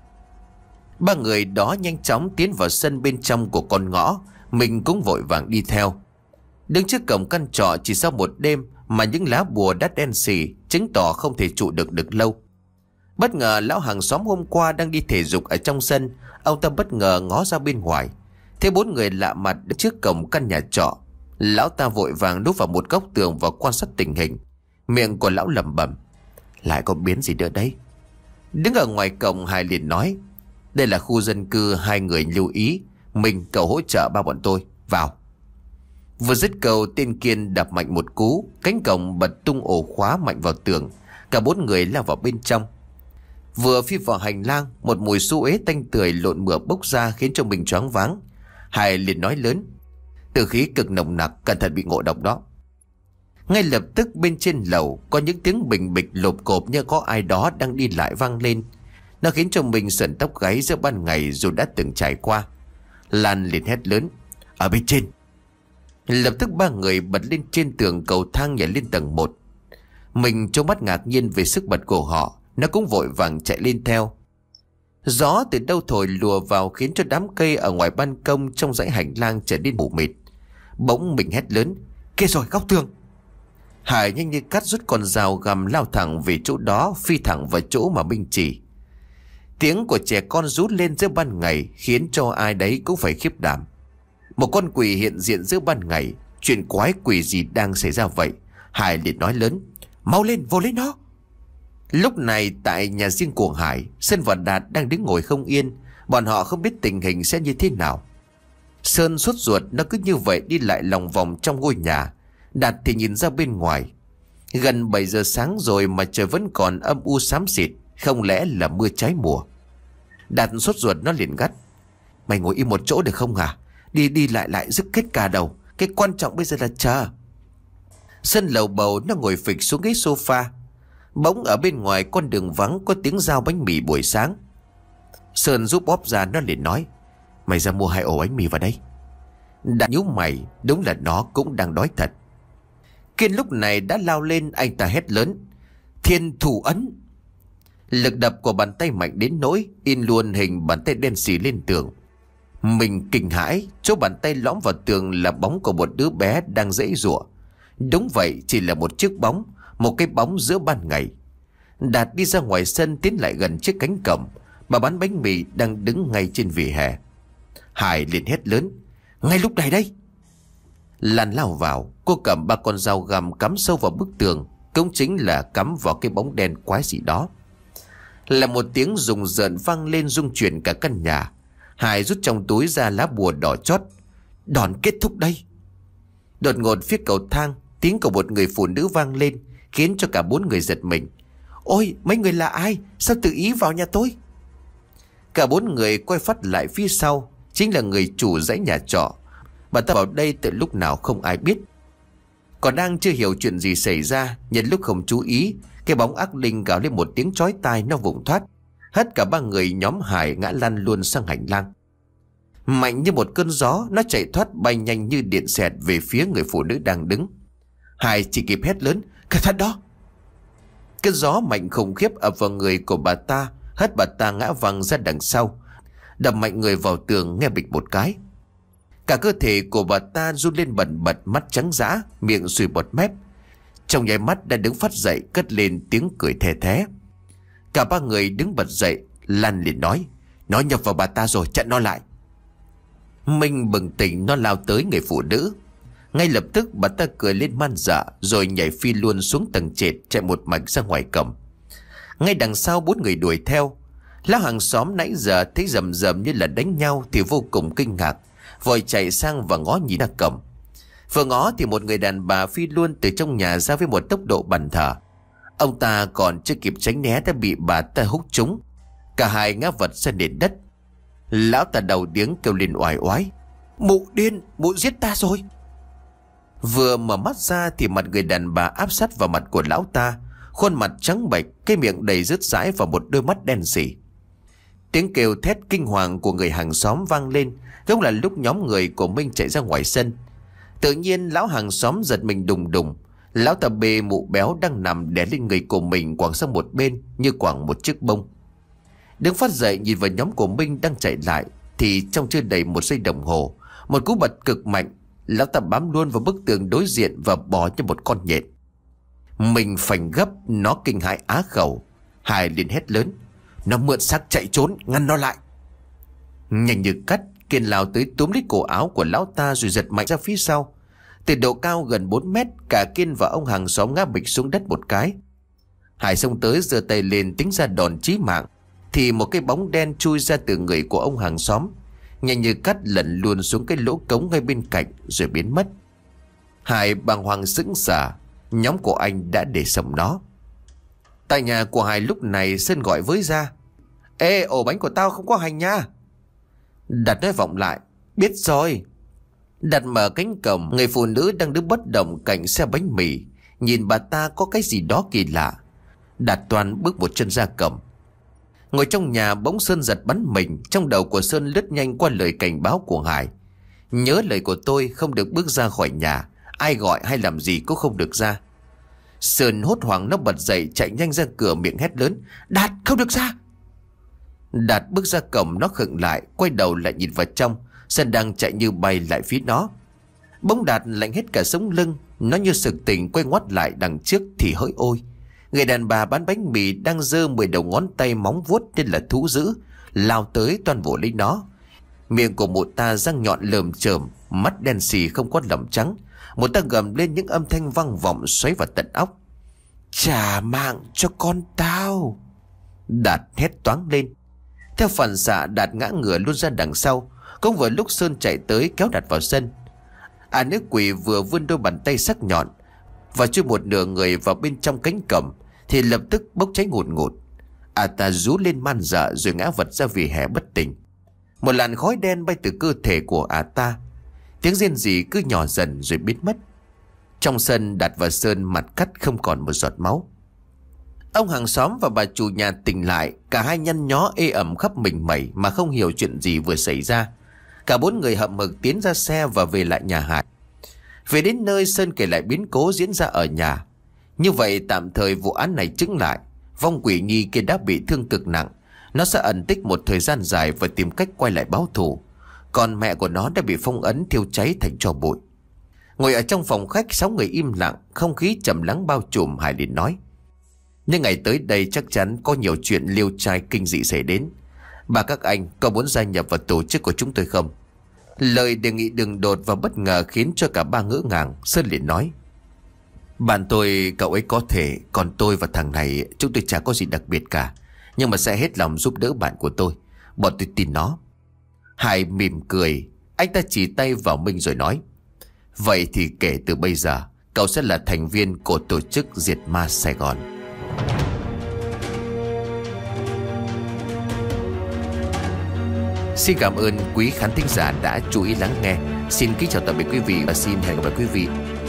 Ba người đó nhanh chóng tiến vào sân bên trong của con ngõ. Mình cũng vội vàng đi theo. Đứng trước cổng căn trọ chỉ sau một đêm mà những lá bùa đã đen xì, chứng tỏ không thể trụ được được lâu. Bất ngờ lão hàng xóm hôm qua đang đi thể dục ở trong sân. Ông ta bất ngờ ngó ra bên ngoài, thấy bốn người lạ mặt đứng trước cổng căn nhà trọ. Lão ta vội vàng núp vào một góc tường và quan sát tình hình. Miệng của lão lẩm bẩm: Lại có biến gì nữa đấy? Đứng ở ngoài cổng, Hải liền nói: Đây là khu dân cư, hai người lưu ý. Mình cậu hỗ trợ ba bọn tôi vào. Vừa dứt câu, tên Kiên đập mạnh một cú, cánh cổng bật tung, ổ khóa mạnh vào tường. Cả bốn người lao vào bên trong. Vừa phi vào hành lang, một mùi xú uế tanh tưởi lộn mửa bốc ra khiến cho mình choáng váng. Hải liền nói lớn: Tử khí cực nồng nặc, cẩn thận bị ngộ độc đó. Ngay lập tức bên trên lầu có những tiếng bình bịch lộp cộp như có ai đó đang đi lại vang lên. Nó khiến cho mình sởn tóc gáy giữa ban ngày dù đã từng trải qua. Lan liền hét lớn: Ở bên trên! Lập tức ba người bật lên trên tường cầu thang nhảy lên tầng một. Mình trông mắt ngạc nhiên về sức bật của họ, nó cũng vội vàng chạy lên theo. Gió từ đâu thổi lùa vào khiến cho đám cây ở ngoài ban công trong dãy hành lang trở nên mù mịt. Bỗng mình hét lớn: Kia rồi, góc tường! Hải nhanh như cắt rút con dao găm lao thẳng về chỗ đó, phi thẳng vào chỗ mà Minh chỉ. Tiếng của trẻ con rút lên giữa ban ngày khiến cho ai đấy cũng phải khiếp đảm. Một con quỷ hiện diện giữa ban ngày. Chuyện quái quỷ gì đang xảy ra vậy? Hải liền nói lớn: Mau lên, vô lấy nó! Lúc này tại nhà riêng của Hải, Sơn và Đạt đang đứng ngồi không yên. Bọn họ không biết tình hình sẽ như thế nào. Sơn sốt ruột, nó cứ như vậy đi lại lòng vòng trong ngôi nhà. Đạt thì nhìn ra bên ngoài. Gần bảy giờ sáng rồi mà trời vẫn còn âm u xám xịt. Không lẽ là mưa trái mùa? Đạt sốt ruột, nó liền gắt: Mày ngồi im một chỗ được không hả? Đi đi lại lại dứt kết cả đầu. Cái quan trọng bây giờ là chờ. Sơn lầu bầu, nó ngồi phịch xuống ghế sofa. Bỗng ở bên ngoài con đường vắng có tiếng giao bánh mì buổi sáng. Sơn giúp bóp ra, nó liền nói: Mày ra mua hai ổ bánh mì vào đây. Đã nhíu mày, đúng là nó cũng đang đói thật. Kiên lúc này đã lao lên, anh ta hét lớn: Thiên thủ ấn! Lực đập của bàn tay mạnh đến nỗi in luôn hình bàn tay đen xì lên tường. Mình kinh hãi, chỗ bàn tay lõm vào tường là bóng của một đứa bé đang giãy giụa. Đúng vậy, chỉ là một chiếc bóng, một cái bóng giữa ban ngày. Đạt đi ra ngoài sân, tiến lại gần chiếc cánh cổng. Bà bán bánh mì đang đứng ngay trên vỉa hè. Hải liền hét lớn: Ngay lúc này đây! Lan lao vào, cô cầm ba con dao găm cắm sâu vào bức tường, cũng chính là cắm vào cái bóng đen quái dị đó. Là một tiếng rùng rợn vang lên rung chuyển cả căn nhà. Hải rút trong túi ra lá bùa đỏ chót. Đòn kết thúc đây. Đột ngột phía cầu thang, tiếng của một người phụ nữ vang lên, khiến cho cả bốn người giật mình. Ôi, mấy người là ai? Sao tự ý vào nhà tôi? Cả bốn người quay phát lại phía sau. Chính là người chủ dãy nhà trọ. Bà ta vào đây từ lúc nào không ai biết. Còn đang chưa hiểu chuyện gì xảy ra, nhân lúc không chú ý, cái bóng ác linh gào lên một tiếng chói tai, nó vùng thoát, hất cả ba người nhóm Hải ngã lăn luôn sang hành lang. Mạnh như một cơn gió, nó chạy thoát bay nhanh như điện xẹt về phía người phụ nữ đang đứng. Hải chỉ kịp hét lớn: cẩn thận đó! Cơn gió mạnh khủng khiếp ập vào người của bà ta, hất bà ta ngã văng ra đằng sau, đập mạnh người vào tường, nghe bịch một cái. Cả cơ thể của bà ta run lên bần bật, mắt trắng dã, miệng sùi bọt mép. Trong nháy mắt đã đứng phát dậy, cất lên tiếng cười thè thé. Cả ba người đứng bật dậy. Lan liền nói: nó nhập vào bà ta rồi, chặn nó lại. Minh bừng tỉnh, nó lao tới người phụ nữ. Ngay lập tức bà ta cười lên man dợ, rồi nhảy phi luôn xuống tầng trệt, chạy một mạch ra ngoài cổng. Ngay đằng sau bốn người đuổi theo. Lão hàng xóm nãy giờ thấy rầm rầm như là đánh nhau thì vô cùng kinh ngạc, vội chạy sang và ngó nhìn ra cổng. Vừa ngó thì một người đàn bà phi luôn từ trong nhà ra với một tốc độ bần thờ. Ông ta còn chưa kịp tránh né đã bị bà ta húc trúng. Cả hai ngã vật ra nền đất. Lão ta đầu điếng kêu lên oai oái: mụ điên, mụ giết ta rồi! Vừa mở mắt ra thì mặt người đàn bà áp sát vào mặt của lão ta, khuôn mặt trắng bệch, cái miệng đầy rứt rãi và một đôi mắt đen sì. Tiếng kêu thét kinh hoàng của người hàng xóm vang lên, cũng là lúc nhóm người của Minh chạy ra ngoài sân. Tự nhiên lão hàng xóm giật mình đùng đùng. Lão ta bê mụ béo đang nằm đè lên người của mình quẳng sang một bên như quẳng một chiếc bông. Đứng phát dậy nhìn vào nhóm của Minh đang chạy lại, thì trong chưa đầy một giây đồng hồ, một cú bật cực mạnh, lão ta bám luôn vào bức tường đối diện và bò như một con nhện. Mình phành gấp, nó kinh hãi á khẩu. Hải liền hét lớn: nó mượn xác chạy trốn, ngăn nó lại! Nhanh như cắt, Kiên lao tới túm lấy cổ áo của lão ta rồi giật mạnh ra phía sau. Từ độ cao gần bốn mét, cả Kiên và ông hàng xóm ngã bịch xuống đất một cái. Hải xông tới giơ tay lên tính ra đòn chí mạng, thì một cái bóng đen chui ra từ người của ông hàng xóm, nhanh như cắt lẩn luôn xuống cái lỗ cống ngay bên cạnh rồi biến mất. Hải bàng hoàng sững sờ, nhóm của anh đã để sống nó. Tại nhà của Hải lúc này, Sơn gọi với ra: ê, ổ bánh của tao không có hành nha. Đạt nói vọng lại: biết rồi. Đạt mở cánh cổng, người phụ nữ đang đứng bất động cạnh xe bánh mì, nhìn bà ta có cái gì đó kỳ lạ. Đạt toàn bước một chân ra cổng. Ngồi trong nhà bỗng Sơn giật bắn mình. Trong đầu của Sơn lướt nhanh qua lời cảnh báo của Hải: nhớ lời của tôi, không được bước ra khỏi nhà, ai gọi hay làm gì cũng không được ra. Sơn hốt hoảng, nó bật dậy chạy nhanh ra cửa, miệng hét lớn: Đạt, không được ra! Đạt bước ra cổng, nó khựng lại, quay đầu lại nhìn vào trong. Sơn đang chạy như bay lại phía nó. Bỗng Đạt lạnh hết cả sống lưng, nó như sực tỉnh, quay ngoắt lại đằng trước thì hỡi ôi, người đàn bà bán bánh mì đang giơ mười đầu ngón tay móng vuốt nên là thú dữ, lao tới toan vồ lấy nó. Miệng của mụ ta răng nhọn lởm chởm, mắt đen xì không có lỏng trắng. Mụ ta gầm lên những âm thanh vang vọng xoáy vào tận óc: trả mạng cho con tao! Đạt hét toáng lên. Theo phản xạ, Đạt ngã ngửa luôn ra đằng sau. Cũng vừa lúc Sơn chạy tới kéo Đạt vào sân. À, nữ quỷ vừa vươn đôi bàn tay sắc nhọn và chui một nửa người vào bên trong cánh cổng thì lập tức bốc cháy ngùn ngụt. À ta rú lên man dợ rồi ngã vật ra vỉa hè bất tỉnh. Một làn khói đen bay từ cơ thể của à ta. Tiếng rên rỉ cứ nhỏ dần rồi biến mất. Trong sân, Đạt và Sơn mặt cắt không còn một giọt máu. Ông hàng xóm và bà chủ nhà tỉnh lại, cả hai nhăn nhó ê ẩm khắp mình mẩy mà không hiểu chuyện gì vừa xảy ra. Cả bốn người hậm hực tiến ra xe và về lại nhà Hải. Về đến nơi, Sơn kể lại biến cố diễn ra ở nhà. Như vậy tạm thời vụ án này chững lại. Vong quỷ nhi kia đã bị thương cực nặng, nó sẽ ẩn tích một thời gian dài và tìm cách quay lại báo thù. Còn mẹ của nó đã bị phong ấn thiêu cháy thành tro bụi. Ngồi ở trong phòng khách, sáu người im lặng, không khí trầm lắng bao trùm. Hải liền nói: những ngày tới đây chắc chắn có nhiều chuyện liêu trai kinh dị xảy đến. Bà các anh có muốn gia nhập vào tổ chức của chúng tôi không? Lời đề nghị đường đột và bất ngờ khiến cho cả ba ngỡ ngàng. Sơn liền nói: bạn tôi cậu ấy có thể, còn tôi và thằng này chúng tôi chả có gì đặc biệt cả. nhưng mà sẽ hết lòng giúp đỡ bạn của tôi. Bọn tôi tin nó. Hải mỉm cười. Anh ta chỉ tay vào Minh rồi nói: vậy thì kể từ bây giờ cậu sẽ là thành viên của tổ chức diệt ma Sài Gòn. Xin cảm ơn quý khán thính giả đã chú ý lắng nghe. Xin kính chào tạm biệt quý vị và xin hẹn gặp lại quý vị